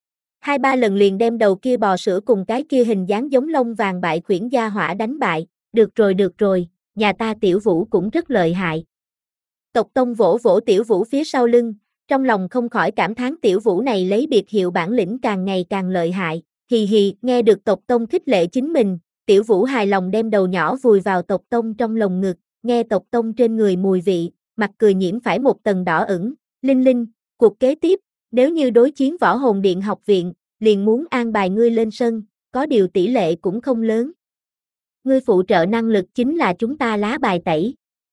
Hai ba lần liền đem đầu kia bò sữa cùng cái kia hình dáng giống lông vàng bại khuyển gia hỏa đánh bại, được rồi được rồi, nhà ta Tiểu Vũ cũng rất lợi hại. Tộc tông vỗ vỗ Tiểu Vũ phía sau lưng, trong lòng không khỏi cảm thán Tiểu Vũ này lấy biệt hiệu bản lĩnh càng ngày càng lợi hại, hì hì, nghe được tộc tông khích lệ chính mình, Tiểu Vũ hài lòng đem đầu nhỏ vùi vào tộc tông trong lồng ngực, nghe tộc tông trên người mùi vị, mặt cười nhiễm phải một tầng đỏ ửng, Linh Linh, cuộc kế tiếp, nếu như đối chiến Võ Hồn Điện học viện, liền muốn an bài ngươi lên sân, có điều tỷ lệ cũng không lớn. Ngươi phụ trợ năng lực chính là chúng ta lá bài tẩy.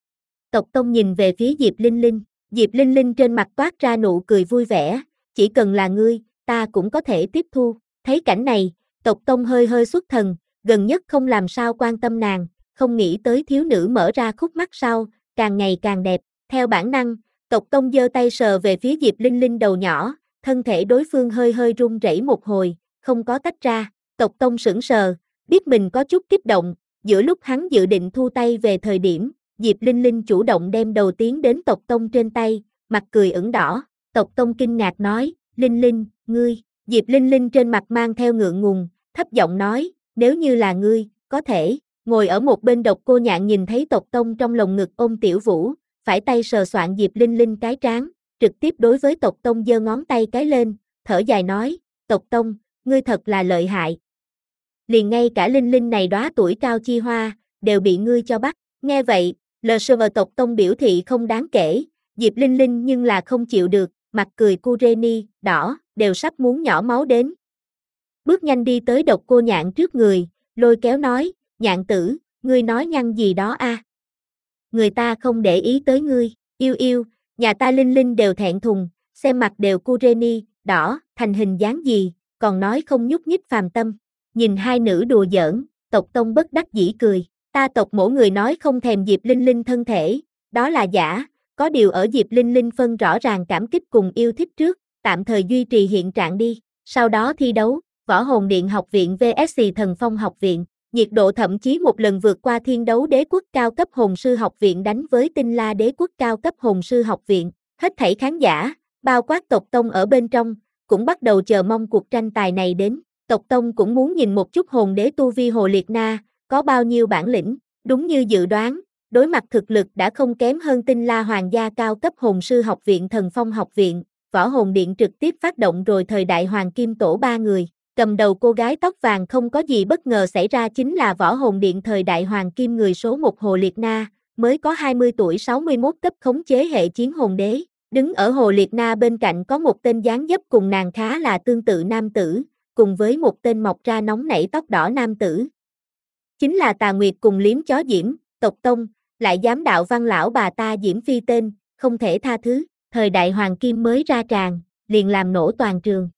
Tộc tông nhìn về phía Diệp Linh Linh, Diệp Linh Linh trên mặt toát ra nụ cười vui vẻ, chỉ cần là ngươi, ta cũng có thể tiếp thu. Thấy cảnh này, tộc tông hơi hơi xuất thần, gần nhất không làm sao quan tâm nàng, không nghĩ tới thiếu nữ mở ra khúc mắt sau, càng ngày càng đẹp. Theo bản năng, tộc tông giơ tay sờ về phía Diệp Linh Linh đầu nhỏ, thân thể đối phương hơi hơi run rẩy một hồi, không có tách ra. Tộc tông sững sờ, biết mình có chút kích động, giữa lúc hắn dự định thu tay về thời điểm, Diệp Linh Linh chủ động đem đầu tiến đến tộc tông trên tay, mặt cười ửng đỏ. Tộc tông kinh ngạc nói, Linh Linh, ngươi. Diệp Linh Linh trên mặt mang theo ngượng ngùng, thấp giọng nói, nếu như là ngươi, có thể. Ngồi ở một bên Độc Cô Nhạn nhìn thấy tộc tông trong lồng ngực ôm Tiểu Vũ, phải tay sờ soạn Diệp Linh Linh cái trán, trực tiếp đối với tộc tông giơ ngón tay cái lên, thở dài nói, tộc tông, ngươi thật là lợi hại. Liền ngay cả Linh Linh này đóa tuổi cao chi hoa, đều bị ngươi cho bắt. Nghe vậy, lờ sờ vờ tộc tông biểu thị không đáng kể, Diệp Linh Linh nhưng là không chịu được, mặt cười Kureni, đỏ, đều sắp muốn nhỏ máu đến. Bước nhanh đi tới Độc Cô Nhạn trước người, lôi kéo nói, Nhạn tử, ngươi nói nhăng gì đó a? Người ta không để ý tới ngươi, yêu yêu, nhà ta Linh Linh đều thẹn thùng, xem mặt đều Kureni, đỏ, thành hình dáng gì, còn nói không nhúc nhích phàm tâm. Nhìn hai nữ đùa giỡn, tộc tông bất đắc dĩ cười, ta tộc mỗi người nói không thèm Diệp Linh Linh thân thể, đó là giả, có điều ở Diệp Linh Linh phân rõ ràng cảm kích cùng yêu thích trước, tạm thời duy trì hiện trạng đi, sau đó thi đấu, Võ Hồn Điện học viện vs Thần Phong học viện, nhiệt độ thậm chí một lần vượt qua Thiên Đấu Đế quốc cao cấp hồn sư học viện đánh với Tinh La Đế quốc cao cấp hồn sư học viện, hết thảy khán giả, bao quát tộc tông ở bên trong, cũng bắt đầu chờ mong cuộc tranh tài này đến. Tộc tông cũng muốn nhìn một chút hồn đế tu vi Hồ Liệt Na, có bao nhiêu bản lĩnh, đúng như dự đoán, đối mặt thực lực đã không kém hơn Tinh La Hoàng gia cao cấp hồn sư học viện Thần Phong học viện, Võ Hồn Điện trực tiếp phát động rồi thời đại Hoàng Kim Tổ ba người, cầm đầu cô gái tóc vàng không có gì bất ngờ xảy ra chính là Võ Hồn Điện thời đại Hoàng Kim người số một Hồ Liệt Na, mới có hai mươi tuổi sáu mươi mốt cấp khống chế hệ chiến hồn đế, đứng ở Hồ Liệt Na bên cạnh có một tên dáng dấp cùng nàng khá là tương tự nam tử, cùng với một tên mọc ra nóng nảy tóc đỏ nam tử. Chính là Tà Nguyệt cùng Liếm Chó Diễm, tộc tông, lại dám đạo văn lão bà ta Diễm Phi tên, không thể tha thứ, thời đại Hoàng Kim mới ra tràng, liền làm nổ toàn trường.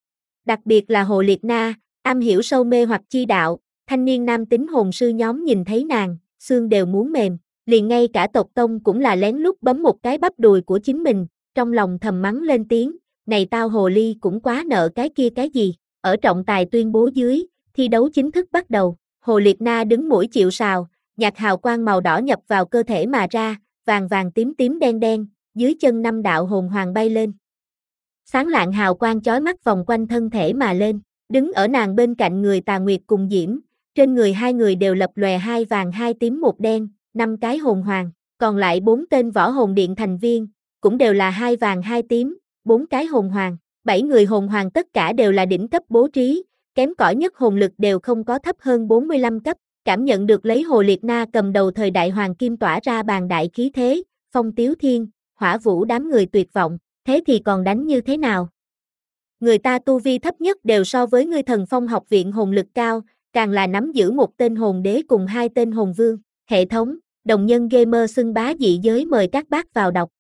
Đặc biệt là Hồ Liệt Na, am hiểu sâu mê hoặc chi đạo, thanh niên nam tính hồn sư nhóm nhìn thấy nàng, xương đều muốn mềm, liền ngay cả tộc tông cũng là lén lút bấm một cái bắp đùi của chính mình, trong lòng thầm mắng lên tiếng, này tao hồ ly cũng quá nợ cái kia cái gì. Ở trọng tài tuyên bố dưới, thi đấu chính thức bắt đầu, Hồ Liệt Na đứng mũi chịu sào, nhạt hào quang màu đỏ nhập vào cơ thể mà ra, vàng vàng tím tím đen đen, dưới chân năm đạo hồn hoàng bay lên. Sáng lạng hào quang chói mắt vòng quanh thân thể mà lên, đứng ở nàng bên cạnh người Tà Nguyệt cùng Diễm, trên người hai người đều lập lòe hai vàng hai tím một đen, năm cái hồn hoàng, còn lại bốn tên Võ Hồn Điện thành viên, cũng đều là hai vàng hai tím, bốn cái hồn hoàng. Bảy người hồn hoàng tất cả đều là đỉnh cấp bố trí, kém cỏi nhất hồn lực đều không có thấp hơn bốn mươi lăm cấp, cảm nhận được lấy Hồ Liệt Na cầm đầu thời đại Hoàng Kim tỏa ra bàn đại khí thế, Phong Tiếu Thiên, Hỏa Vũ đám người tuyệt vọng, thế thì còn đánh như thế nào? Người ta tu vi thấp nhất đều so với ngươi Thần Phong học viện hồn lực cao, càng là nắm giữ một tên hồn đế cùng hai tên hồn vương, hệ thống, đồng nhân gamer xưng bá dị giới mời các bác vào đọc.